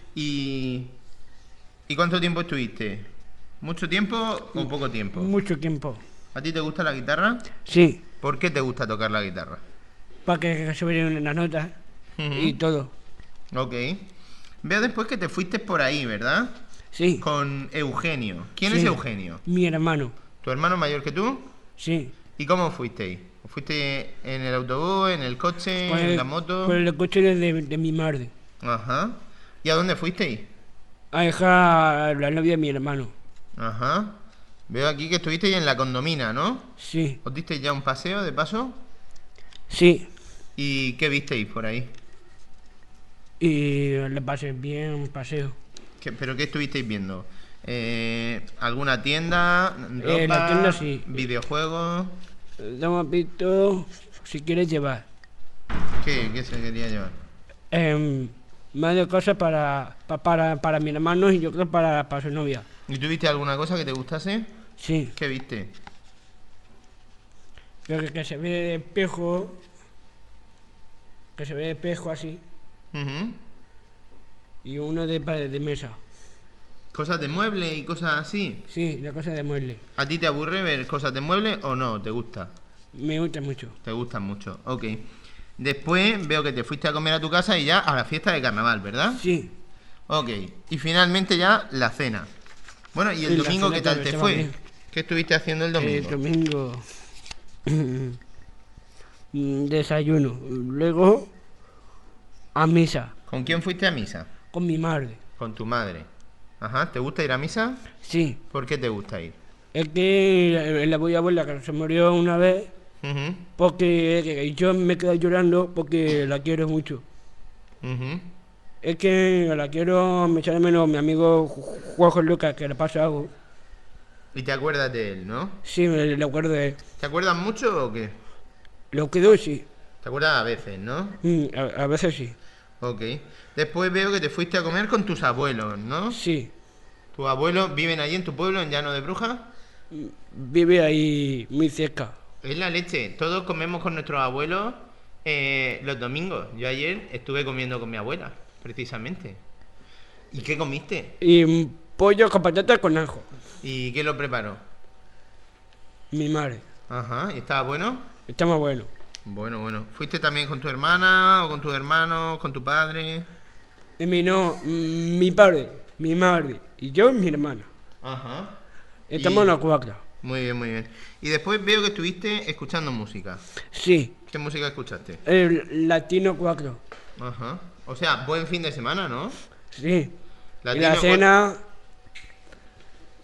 ¿Y cuánto tiempo estuviste? ¿Mucho tiempo o poco tiempo? Mucho tiempo. ¿A ti te gusta la guitarra? Sí. ¿Por qué te gusta tocar la guitarra? Para que se vean las notas y todo. Ok. Veo después que te fuiste por ahí, ¿verdad? Sí. Con Eugenio. ¿Quién Sí. es Eugenio? Mi hermano. ¿Tu hermano mayor que tú? Sí. ¿Y cómo fuisteis? ¿Fuiste en el autobús, en el coche, Con en la moto? Con el coche de mi madre. Ajá. ¿Y a dónde fuisteis? A dejar a la novia de mi hermano. Ajá. Veo aquí que estuvisteis en la condomina, ¿no? Sí. ¿Os disteis ya un paseo de paso? Sí. ¿Y qué visteis por ahí? Y le pasé bien un paseo. ¿Pero qué estuvisteis viendo? ¿Alguna tienda? ¿Ropa? La tienda sí. ¿Videojuegos? Hemos visto si quieres llevar. ¿Qué se quería llevar? Más de cosas para mi hermano y yo creo para su novia. ¿Y tú viste alguna cosa que te gustase? Sí. ¿Qué viste? Creo que se ve de espejo. Que se ve de espejo así. Ujú. Y uno de mesa. ¿Cosas de mueble y cosas así? Sí, la cosa de mueble. ¿A ti te aburre ver cosas de mueble o no? ¿Te gusta? Me gusta mucho. Te gustan mucho, ok. Después veo que te fuiste a comer a tu casa y ya a la fiesta de carnaval, ¿verdad? Sí. Ok. Y finalmente ya la cena. Bueno, ¿y el Y la domingo cena qué tal también te estaba fue? bien. ¿Qué estuviste haciendo el domingo? El domingo. Desayuno. Luego a misa. ¿Con quién fuiste a misa? Con mi madre. Con tu madre. Ajá, ¿te gusta ir a misa? Sí. ¿Por qué te gusta ir? Es que la voy a abuela que se murió una vez. Ujú, Porque yo me quedé llorando porque la quiero mucho. ujú. Es que la quiero, me echa de menos mi amigo Juanjo Lucas, que le pasa algo. Y te acuerdas de él, ¿no? Sí, me acuerdo de él. ¿Te acuerdas mucho o qué? Lo quedó, sí. ¿Te acuerdas a veces, no? A veces sí. Ok. Después veo que te fuiste a comer con tus abuelos, ¿no? Sí. ¿Tus abuelos viven allí en tu pueblo, en Llano de Brujas? Vive ahí muy cerca. Es la leche. Todos comemos con nuestros abuelos los domingos. Yo ayer estuve comiendo con mi abuela, precisamente. ¿Y qué comiste? Y pollo con patatas con ajo. ¿Y qué lo preparó? Mi madre. Ajá. ¿Y estaba bueno? Está más bueno. Bueno, bueno. ¿Fuiste también con tu hermana o con tus hermanos, con tu padre? Mi padre, mi madre y yo y mi hermana. Ajá. Estamos Y- los cuatro. Muy bien, muy bien. Y después veo que estuviste escuchando música. Sí. ¿Qué música escuchaste? El latino 4. Ajá. O sea, buen fin de semana, ¿no? Sí. Y Latino la cua- cena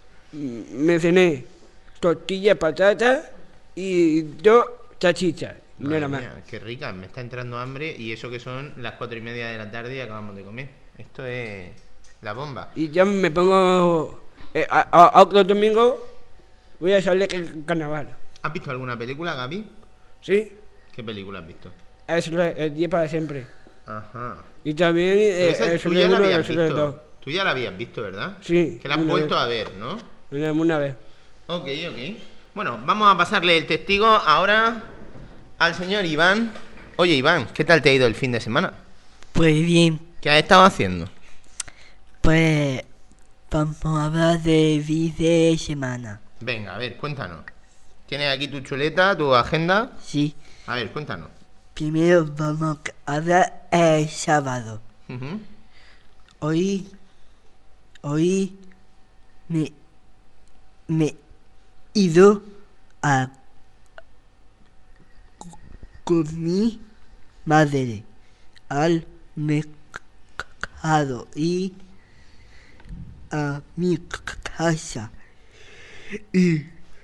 me cené tortilla, patata y dos salchichas. No era Madre más. mía, qué rica, me está entrando hambre y eso que son las 4:30 de la tarde y acabamos de comer. Esto es la bomba. Y ya me pongo... a otro domingo voy a salir el carnaval. ¿Has visto alguna película, Gaby? ¿Sí? ¿Qué película has visto? Es el día para siempre. Ajá. Y también Pero esa el tú Solo ya la 1 y el habías Solo 2. visto. Tú ya la habías visto, ¿verdad? Sí. Que la has una vuelto vez. a ver, ¿no? Una vez. Ok. Bueno, vamos a pasarle el testigo ahora al señor Iván. Oye, Iván, ¿qué tal te ha ido el fin de semana? Pues bien, ¿Qué has estado haciendo? pues vamos a hablar de fin de semana. Venga, a ver, cuéntanos. ¿Tienes aquí tu chuleta, tu agenda? Sí, A ver, cuéntanos. primero vamos a hablar el sábado. Ujú. Hoy me he ido a con mi madre al mercado y a mi casa y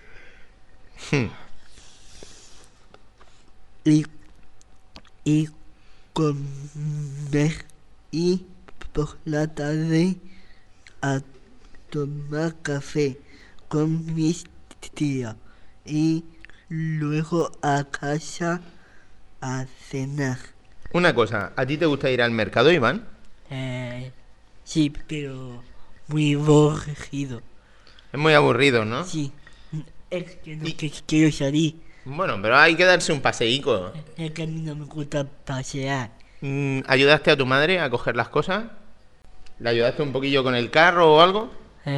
comer y por la tarde a tomar café con mis tías y luego a casa a cenar. Una cosa, ¿a ti te gusta ir al mercado, Iván? Sí, pero muy aburrido. Es muy aburrido, ¿no? Sí, es que no quiero salir. Bueno, pero hay que darse un paseíco. Es que a mí no me gusta pasear. ¿Ayudaste a tu madre a coger las cosas? ¿Le ayudaste un poquillo con el carro o algo?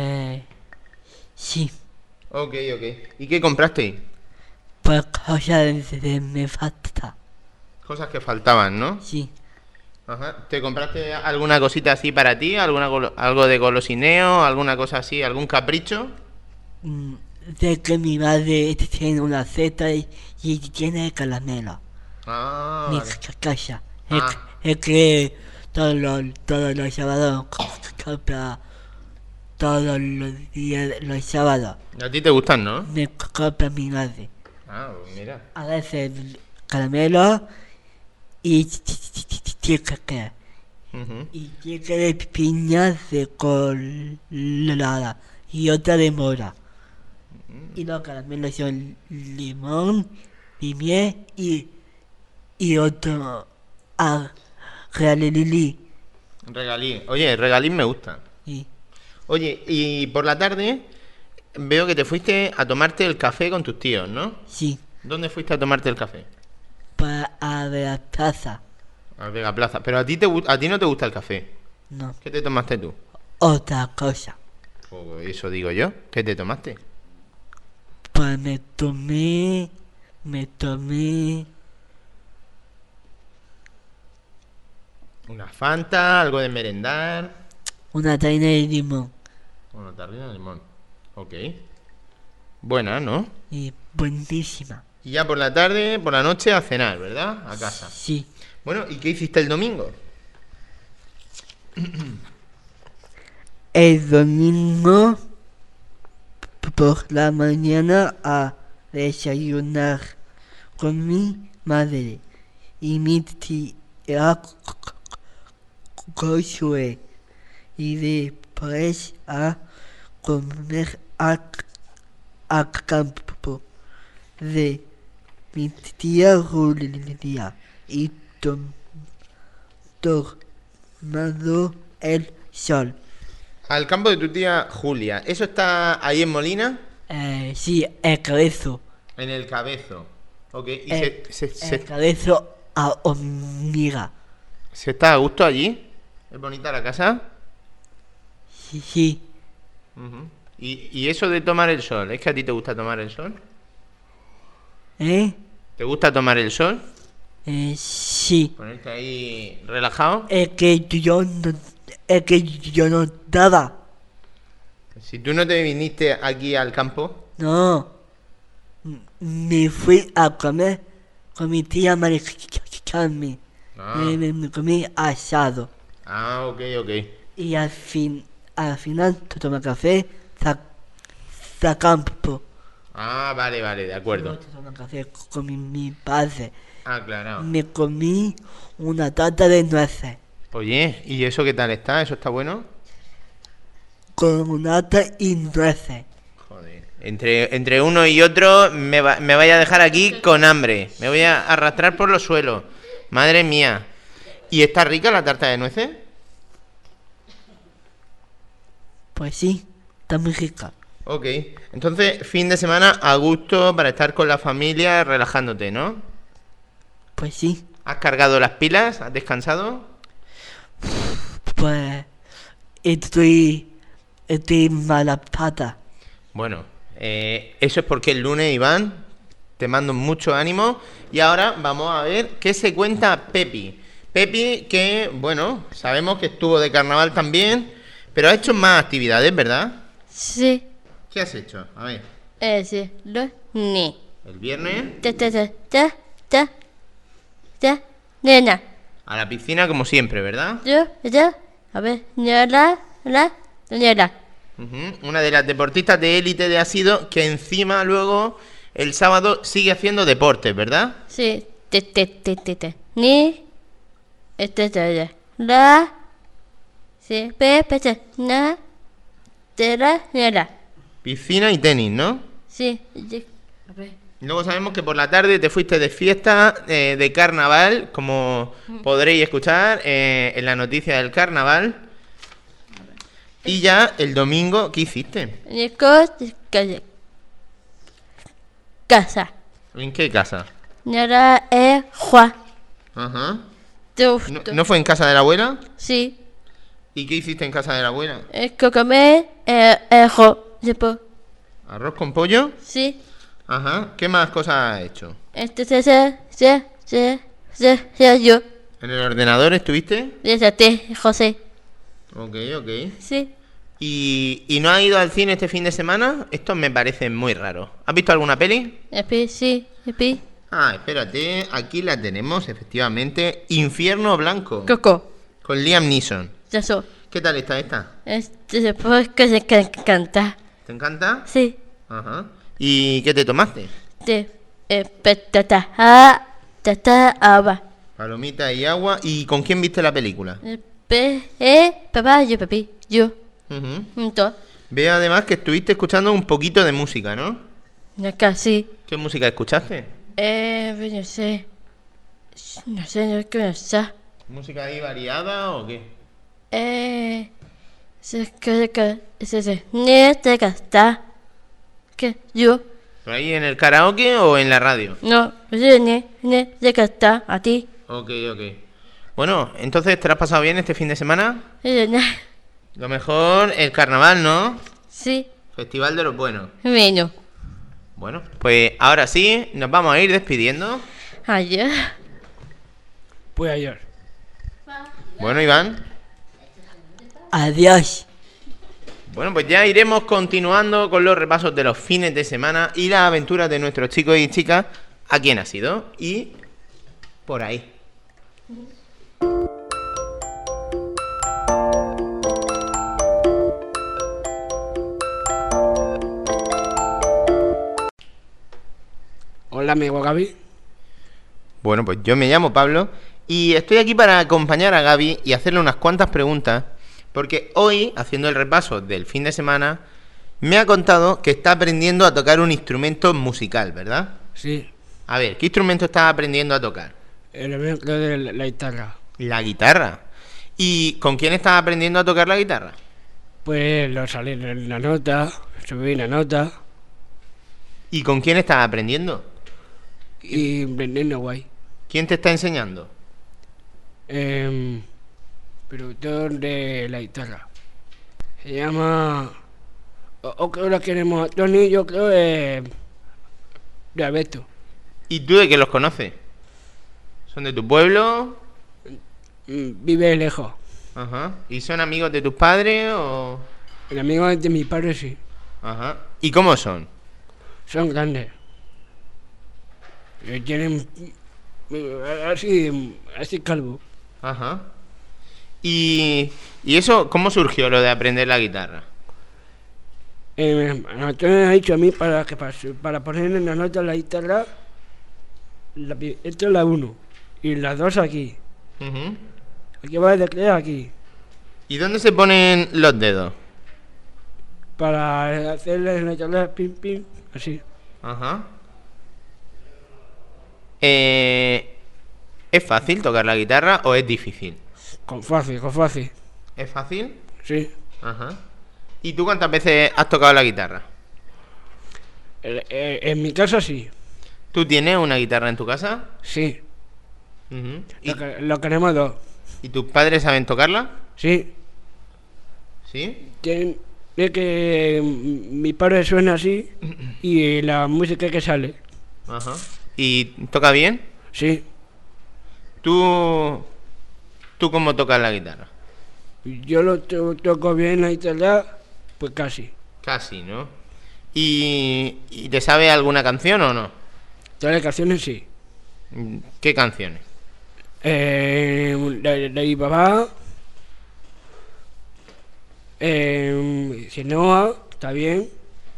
Sí, Ok. ¿Y qué compraste? pues cosas de me falta. Cosas que faltaban, ¿no? Sí, Ajá. ¿Te compraste alguna cosita así para ti? ¿Algo de golosineo? ¿Alguna cosa así? ¿Algún capricho? de que mi madre tiene una cesta y tiene caramelo. Ah, Mi vale. casa. Ah. Es que todos los sábados compra todos los días, los sábados. A ti te gustan, ¿no? Me compra mi madre. Ah, pues mira. A veces caramelo y chicle. Ujú. Y chicle de piña de colorada y otra de mora. Y los caramelos son limón, miel y otro regalí. Regalín. Oye, el regalín me gusta. Y Oye, y por la tarde veo que te fuiste a tomarte el café con tus tíos, ¿no? sí, ¿Dónde fuiste a tomarte el café? para la plaza. A Vega Plaza. Pero a ti no te gusta el café. No, ¿Qué te tomaste tú? otra cosa. Pues eso digo yo. ¿Qué te tomaste? Pues me tomé Una Fanta, algo de merendar. una taina de limón Una tarrina de limón. Ok. Buena, ¿no? y buenísima. Y ya por la tarde, por la noche a cenar, ¿verdad? A casa. Sí, Bueno, ¿y qué hiciste el domingo? el domingo por la mañana a desayunar con mi madre y mi tía Josué y después a comer a campo de mi tía Julia y tomando el sol. Al campo de tu tía Julia. ¿Eso está ahí en Molina? Sí, el cabezo. En el Cabezo. Ok. ¿Y El cabezo a hormiga. se está a gusto allí? ¿Es bonita la casa? Sí, Ujú. ¿Y eso de tomar el sol? ¿Es que a ti te gusta tomar el sol? ¿Te gusta tomar el sol? Sí. Ponerte ahí relajado. Es que yo no daba. Si tú no te viniste aquí al campo, No. Me fui a comer con mi tía María Carmen. Ah. Me comí asado. ok. Y al final tomé café a campo. Ah, vale, de acuerdo. Yo tomé café con mi padre. Ah, claro. Me comí una tarta de nueces Oye, ¿y eso qué tal está? ¿Eso está bueno? con nata y nueces. Joder. Entre uno y otro me vaya a dejar aquí con hambre. Me voy a arrastrar por los suelos. Madre mía. ¿Y está rica la tarta de nueces? Pues sí, está muy rica. Ok. Entonces, fin de semana a gusto para estar con la familia relajándote, ¿no? Pues sí, ¿Has cargado las pilas? ¿Has descansado? pues estoy mala pata. Bueno, eso es porque el lunes, Iván, te mando mucho ánimo. Y ahora vamos a ver qué se cuenta Pepi. Pepi que, bueno, sabemos que estuvo de carnaval también, pero ha hecho más actividades, ¿verdad? Sí. ¿Qué has hecho? A ver, Sí. Ni. el viernes Nena. a la piscina como siempre, ¿verdad? Yo. A ver. Nena. Ujú. Una de las deportistas de élite de Asido que encima luego el sábado sigue haciendo deportes, ¿verdad? Sí. Ni. La. Sí. Na. Nena. Piscina y tenis, ¿no? Sí. A ver. Luego sabemos que por la tarde te fuiste de fiesta de carnaval, como podréis escuchar en la noticia del carnaval. Y ya el domingo, ¿qué hiciste? Casa. ¿En qué casa? Nera Juan. Ajá. ¿No fue en casa de la abuela? Sí. ¿Y qué hiciste en casa de la abuela? Comer después. ¿Arroz con pollo? Sí. Ajá. ¿Qué más cosas has hecho? Yo. ¿En el ordenador estuviste? José. Ok. Sí. ¿Y no has ido al cine este fin de semana? Esto me parece muy raro. ¿Has visto alguna peli? Sí. Ah, espérate, aquí la tenemos, efectivamente. Infierno Blanco. Coco. Con Liam Neeson. Eso. ¿Qué tal está esta? Después que se canta. ¿Te encanta? Sí. Ajá. ¿Y qué te tomaste? Agua. Palomita y agua. ¿Y con quién viste la película? Papá, papi, yo. Ujú. Juntos. Veo además que estuviste escuchando un poquito de música, ¿no? Casi. ¿Qué música escuchaste? No sé. No sé. ¿Música ahí variada o qué? Que yo. ¿Pero ahí en el karaoke o en la radio? No, de casta a ti. Ok. Bueno, entonces, ¿te lo has pasado bien este fin de semana? Lo mejor, el carnaval, ¿no? Sí. Festival de los buenos. Bueno. Bueno, pues ahora sí, nos vamos a ir despidiendo. Adiós. Pues ayer. Bueno, Iván. Adiós. Bueno, pues ya iremos continuando con los repasos de los fines de semana y las aventuras de nuestros chicos y chicas aquí en Asido y por ahí. Hola, amigo Gaby. Bueno, pues yo me llamo Pablo y estoy aquí para acompañar a Gaby y hacerle unas cuantas preguntas, porque hoy, haciendo el repaso del fin de semana, me ha contado que está aprendiendo a tocar un instrumento musical, ¿verdad? Sí, A ver, ¿qué instrumento estás aprendiendo a tocar? el evento de la guitarra. La guitarra. ¿Y con quién estás aprendiendo a tocar la guitarra? Pues lo salí en la nota, subí la nota ¿Y con quién estás aprendiendo? y aprendiendo guay. ¿Quién te está enseñando? Productor de la guitarra. Se llama... O creo que queremos Tony, yo creo de Alberto. ¿Y tú de qué los conoces? ¿Son de tu pueblo? Vive lejos. Ajá. ¿Y son amigos de tus padres o...? El amigo de mi padre sí. Ajá. ¿Y cómo son? Son grandes. Tienen así calvo. Ajá. ¿Y eso cómo surgió lo de aprender la guitarra? Antonio me ha dicho a mí para poner en las notas la guitarra, esto es la 1 y las 2 aquí. Ujú. Aquí va a teclear aquí. ¿Y dónde se ponen los dedos? Para hacerle la guitarra pim pim, así. Ajá. ¿Es fácil tocar la guitarra o es difícil? Con fácil. ¿Es fácil? Sí. Ajá. ¿Y tú cuántas veces has tocado la guitarra? En mi casa sí. ¿Tú tienes una guitarra en tu casa? Sí. Ujú. Lo queremos 2. ¿Y tus padres saben tocarla? Sí. ¿Sí? Tiene que mi padre suena así y la música que sale. Ajá. ¿Y toca bien? Sí. ¿Tú cómo tocas la guitarra? Yo lo toco bien la guitarra, pues casi. Casi, ¿no? ¿Y te sabe alguna canción o no? Todas las canciones sí. ¿Qué canciones? La de papá. Sinoa, está bien.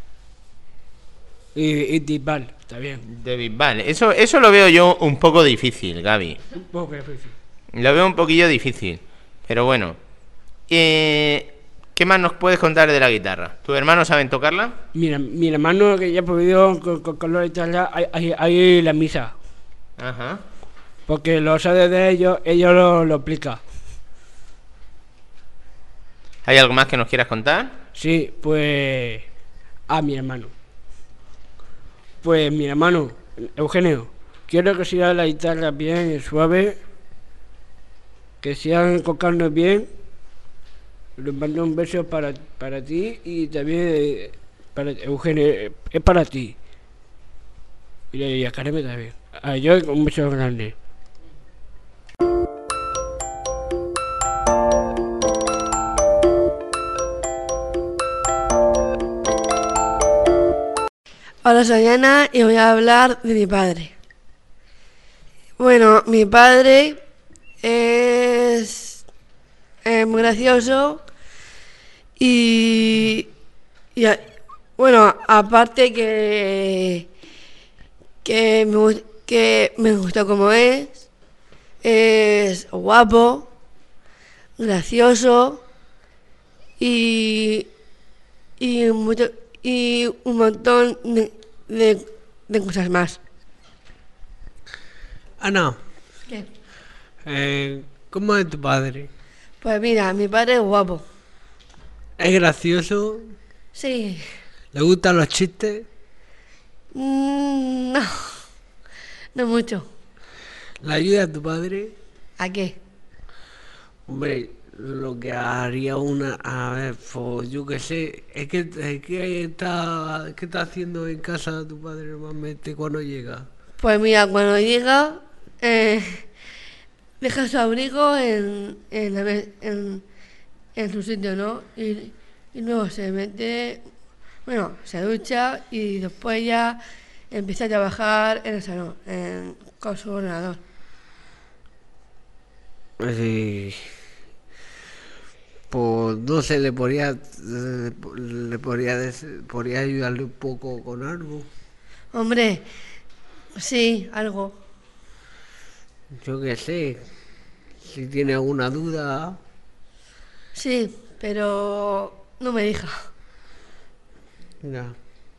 Y Bisbal, está bien. De Bisbal. Eso lo veo yo un poco difícil, Gaby. Un poco difícil. Lo veo un poquillo difícil. Pero bueno. ¿Qué más nos puedes contar de la guitarra? ¿Tus hermanos saben tocarla? Mira, mi hermano que ya ha podido con la guitarra, hay la misa. Ajá. Porque lo sabe de ellos lo explican. ¿Hay algo más que nos quieras contar? Sí, pues a mi hermano. Pues mi hermano, Eugenio, quiero que siga la guitarra bien y suave, que sigan tocando bien. Les mando un beso para ti y también para Eugenio, es para ti. Y a Carmen también. A yo un beso grande. Hola, soy Ana y voy a hablar de mi padre. Bueno, mi padre es muy gracioso bueno, aparte que me gusta como es guapo, gracioso y un montón de cosas más. Ana, ¿Qué? ¿cómo es tu padre? Pues mira, mi padre es guapo. ¿Es gracioso? Sí. ¿Le gustan los chistes? No mucho. ¿Le ayuda a tu padre? ¿A qué? Hombre, lo que haría a ver, pues yo qué sé, ¿qué está haciendo en casa tu padre normalmente cuando llega? Pues mira, cuando llega, deja su abrigo en su sitio, ¿no? Y luego se mete, bueno, se ducha y después ya empieza a trabajar en el salón, con su ordenador. Sí. Pues no sé, podría ayudarle un poco con algo. Hombre, sí, algo. Yo qué sé, si tiene alguna duda. Sí, pero no me deja. Ya.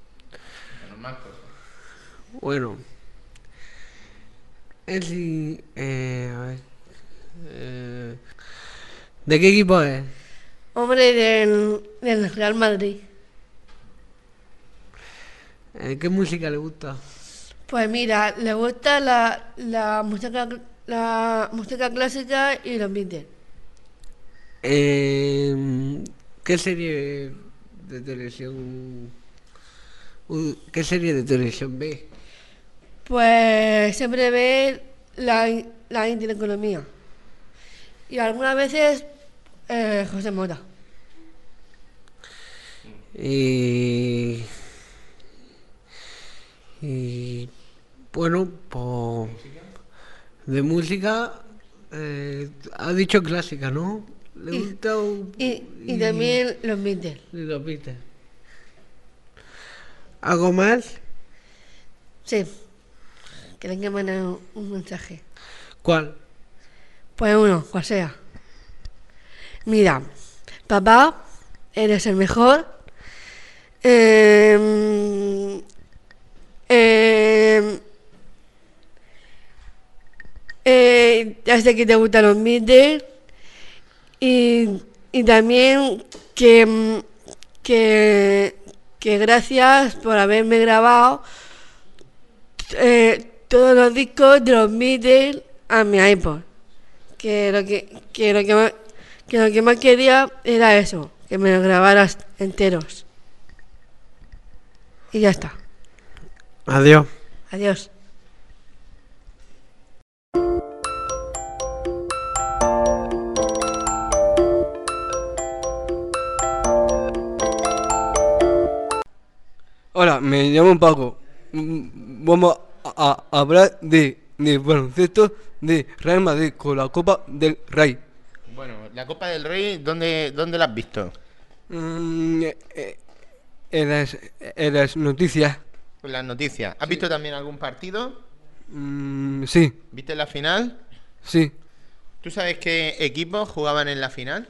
Bueno, él sí, a ver, ¿de qué equipo es? Hombre, del Real Madrid. ¿Qué música le gusta? Pues mira, le gusta la música clásica y los Beatles. ¿Qué serie de televisión ve? Pues siempre ve la intereconomía. Y algunas veces José Mota. Y bueno, pues de música, ha dicho clásica, ¿no? ¿Le gusta? Y también los Beatles. Y los Beatles. ¿Algo más? Sí. ¿Quieren que mande un mensaje? ¿Cuál? Pues uno, cual sea. Mira, papá, eres el mejor. Ya sé que te gustan los Beatles. Y también que gracias por haberme grabado todos los discos de los Beatles a mi iPod. Que lo que más quería era eso, que me los grabaras enteros. Y ya está. Adiós. Adiós. Hola, me llamo Paco. Vamos a hablar de baloncesto de Real Madrid con la Copa del Rey. Bueno, la Copa del Rey, ¿dónde la has visto? En las noticias. En las noticias. ¿Has visto también algún partido? Sí, ¿Viste la final? sí. ¿Tú sabes qué equipos jugaban en la final?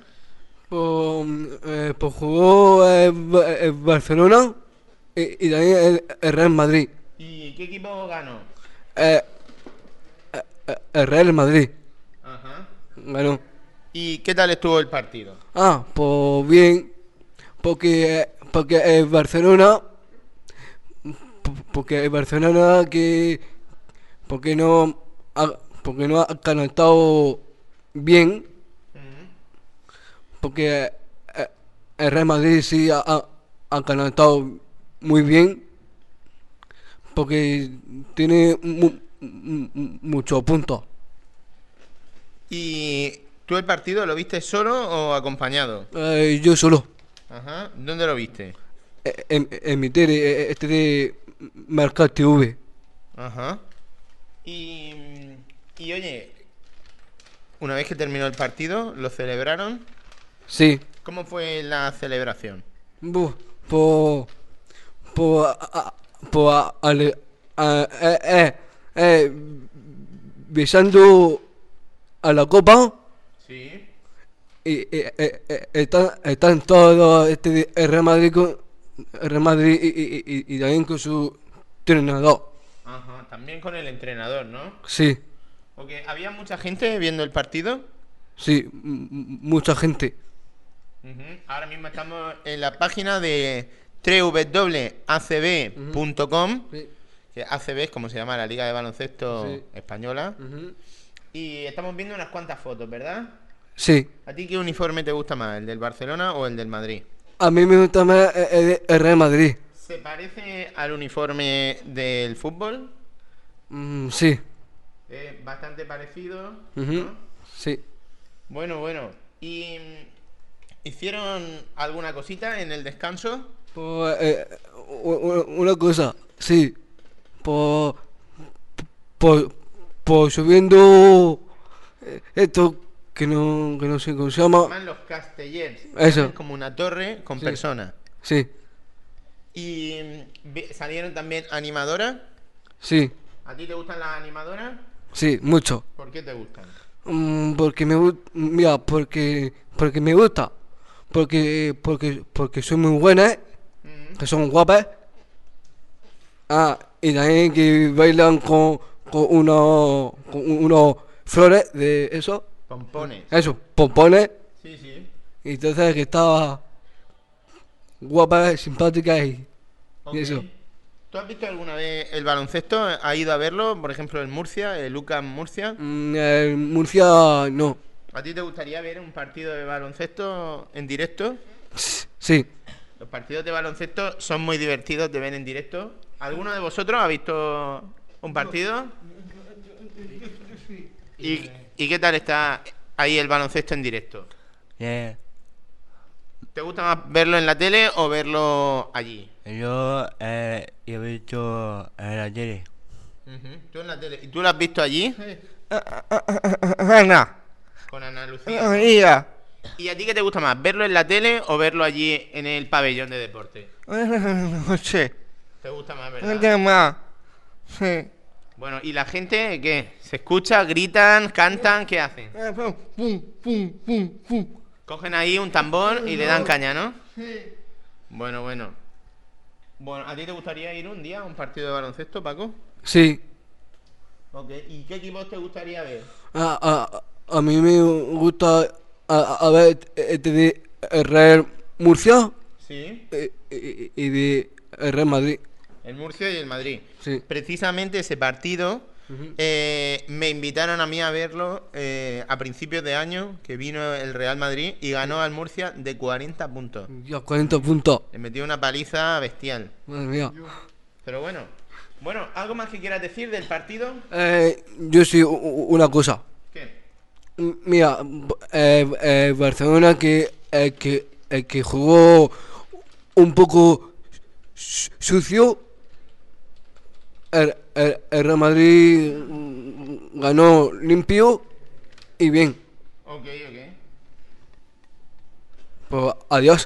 Pues jugó el Barcelona y también el Real Madrid. ¿Y qué equipo ganó? El Real Madrid Ajá. ganó. ¿Y qué tal estuvo el partido? Pues bien, porque el Barcelona, porque no ha conectado bien, porque el Real Madrid sí ha conectado muy bien, porque tiene muchos puntos. ¿Y tú el partido lo viste solo o acompañado? Yo solo. Ajá. ¿Dónde lo viste? En mi tele, de Marca TV. Ajá. Y oye, una vez que terminó el partido, ¿lo celebraron? Sí. ¿Cómo fue la celebración? Besando a la copa. Sí. Y están todos el Real Madrid y también con su entrenador. Ajá. También con el entrenador, ¿no? Sí, Porque había mucha gente viendo el partido. sí, mucha gente. Ujú. Ahora mismo estamos en la página de www.acb.com, Sí. que ACB es como se llama la Liga de Baloncesto Sí. Española. Ujú. Y estamos viendo unas cuantas fotos, ¿verdad? Sí, ¿A ti qué uniforme te gusta más, el del Barcelona o el del Madrid? a mí me gusta más el Real Madrid. ¿Se parece al uniforme del fútbol? Sí. Bastante parecido, Ujú. ¿no? Sí. Bueno. ¿Y hicieron alguna cosita en el descanso? Pues, una cosa, sí. Por subiendo esto que no sé cómo se Se llama. llaman los Castellers. Eso. Es como una torre con Sí. personas. Sí, ¿Y salieron también animadoras? sí, ¿A ti te gustan las animadoras? sí, mucho. ¿Por qué te gustan? Porque me gusta, mira, porque me gusta. Porque son muy buenas, que son guapas. Y también que bailan con unos flores de eso. Pompones. Eso, pompones. Sí. Y entonces que estaba guapa, simpática y Ok. eso. ¿Tú has visto alguna vez el baloncesto? ¿Has ido a verlo? Por ejemplo, en Murcia, el UCAM Murcia. En Murcia no. ¿A ti te gustaría ver un partido de baloncesto en directo? Sí, Los partidos de baloncesto son muy divertidos de ver en directo. ¿Alguno de vosotros ha visto un partido? ¿Y qué tal está ahí el baloncesto en directo? Yeah. ¿Te gusta más verlo en la tele o verlo allí? Yo he visto en la tele. Tú en la tele. ¿Y tú lo has visto allí? Ana. Con Ana Lucía. Mira. ¿Y a ti qué te gusta más? ¿Verlo en la tele o verlo allí en el pabellón de deporte? No sé. Te gusta más, Me ¿verdad? gusta más. Sí. Bueno, ¿y la gente qué? ¿Se escucha? ¿Gritan? ¿Cantan? ¿Qué hacen? Pum, pum, pum, pum. Cogen ahí un tambor y le dan caña, ¿no? Sí. Bueno, bueno. Bueno, ¿a ti te gustaría ir un día a un partido de baloncesto, Paco? Sí. Ok, ¿y qué equipos te gustaría ver? A mí me gusta a ver de Real Murcia Sí. y de Real Madrid. El Murcia y el Madrid. Sí. Precisamente ese partido me invitaron a mí a verlo a principios de año, que vino el Real Madrid y ganó al Murcia de 40 puntos. Ya 40 puntos. Le metió una paliza bestial. Madre mía. Pero bueno. Bueno, ¿algo más que quieras decir del partido? Yo sí, una cosa. ¿Qué? Mira, Barcelona que jugó un poco sucio. El Real Madrid ganó limpio y bien. Ok, ok. Pues adiós.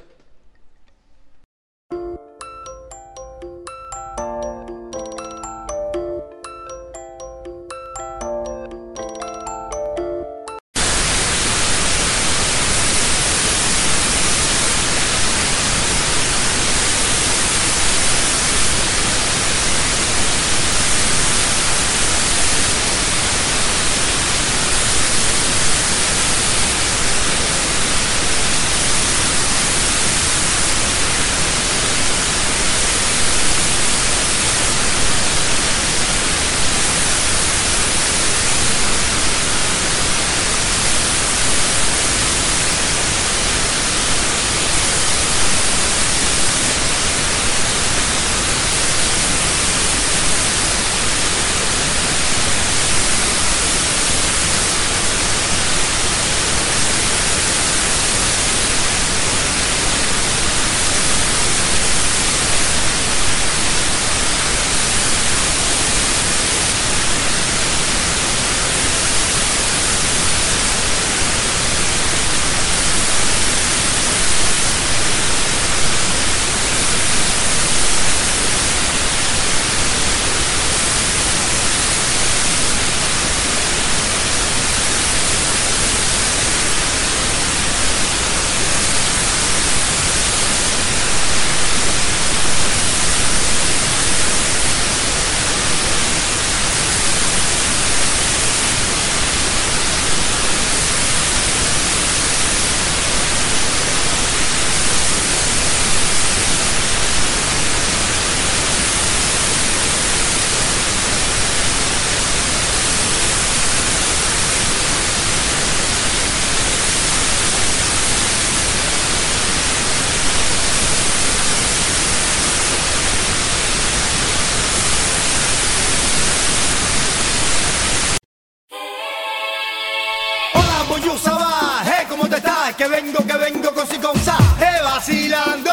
Que vengo con si con sa, vacilando.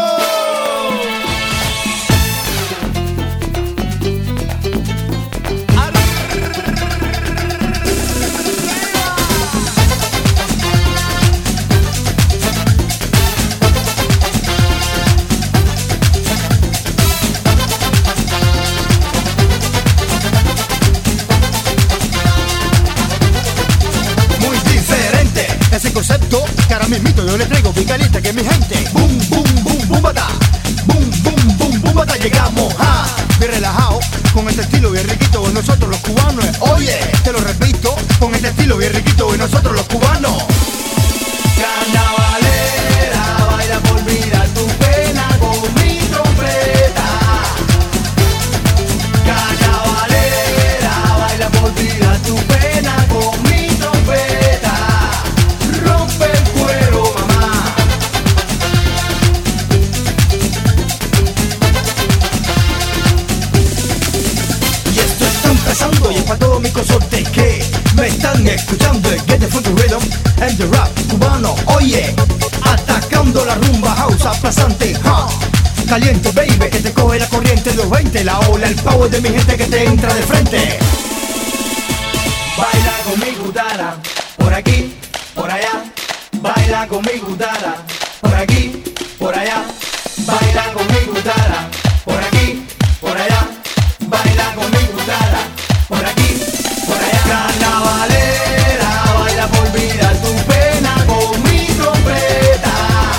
Muy diferente ese concepto que ahora mismito yo le traigo bien caliente que mi gente. Boom, boom, boom, boom, bata. Boom, boom, boom, boom, bata. Llegamos a bien relajado con este estilo bien riquito de nosotros los cubanos. Oye, te lo repito, con este estilo bien riquito de nosotros los cubanos. Carnavalera, baila por olvidar tu pena con mi trompeta. Carnavalera, baila por olvidar tu pena con mi trompeta. Rompe el cuero, mamá. Y esto está empezando y es para todos mis consortes que me están escuchando. El Get the Funky Rhythm and the Rap cubano. Oye, atacando la rumba house aplazante, caliente, baby, que te coge la corriente de los 20. La ola, el power de mi gente que te entra de frente. Baila con mi gutara, por aquí, por allá. Baila con mi gutara, por aquí, por allá. Baila con mi gutara, por aquí, Carnavalera, baila por olvidar tu pena con mi trompeta.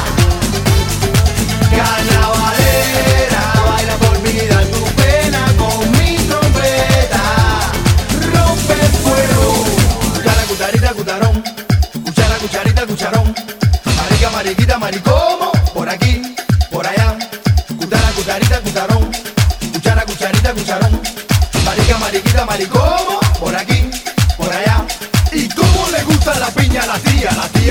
Carnavalera, baila por olvidar tu pena con mi trompeta. Rompe el fuego. Cuchara, cucharita, cucharón. Cuchara, cucharita, cucharón. Marica, mariquita, maricomo. Por aquí, por allá. Cuchara, cucharita, cucharón. Cuchara, cucharita, cucharón. Marica, mariquita, maricomo. Por aquí, por allá. ¿Y cómo le gusta la piña a la tía, la tía?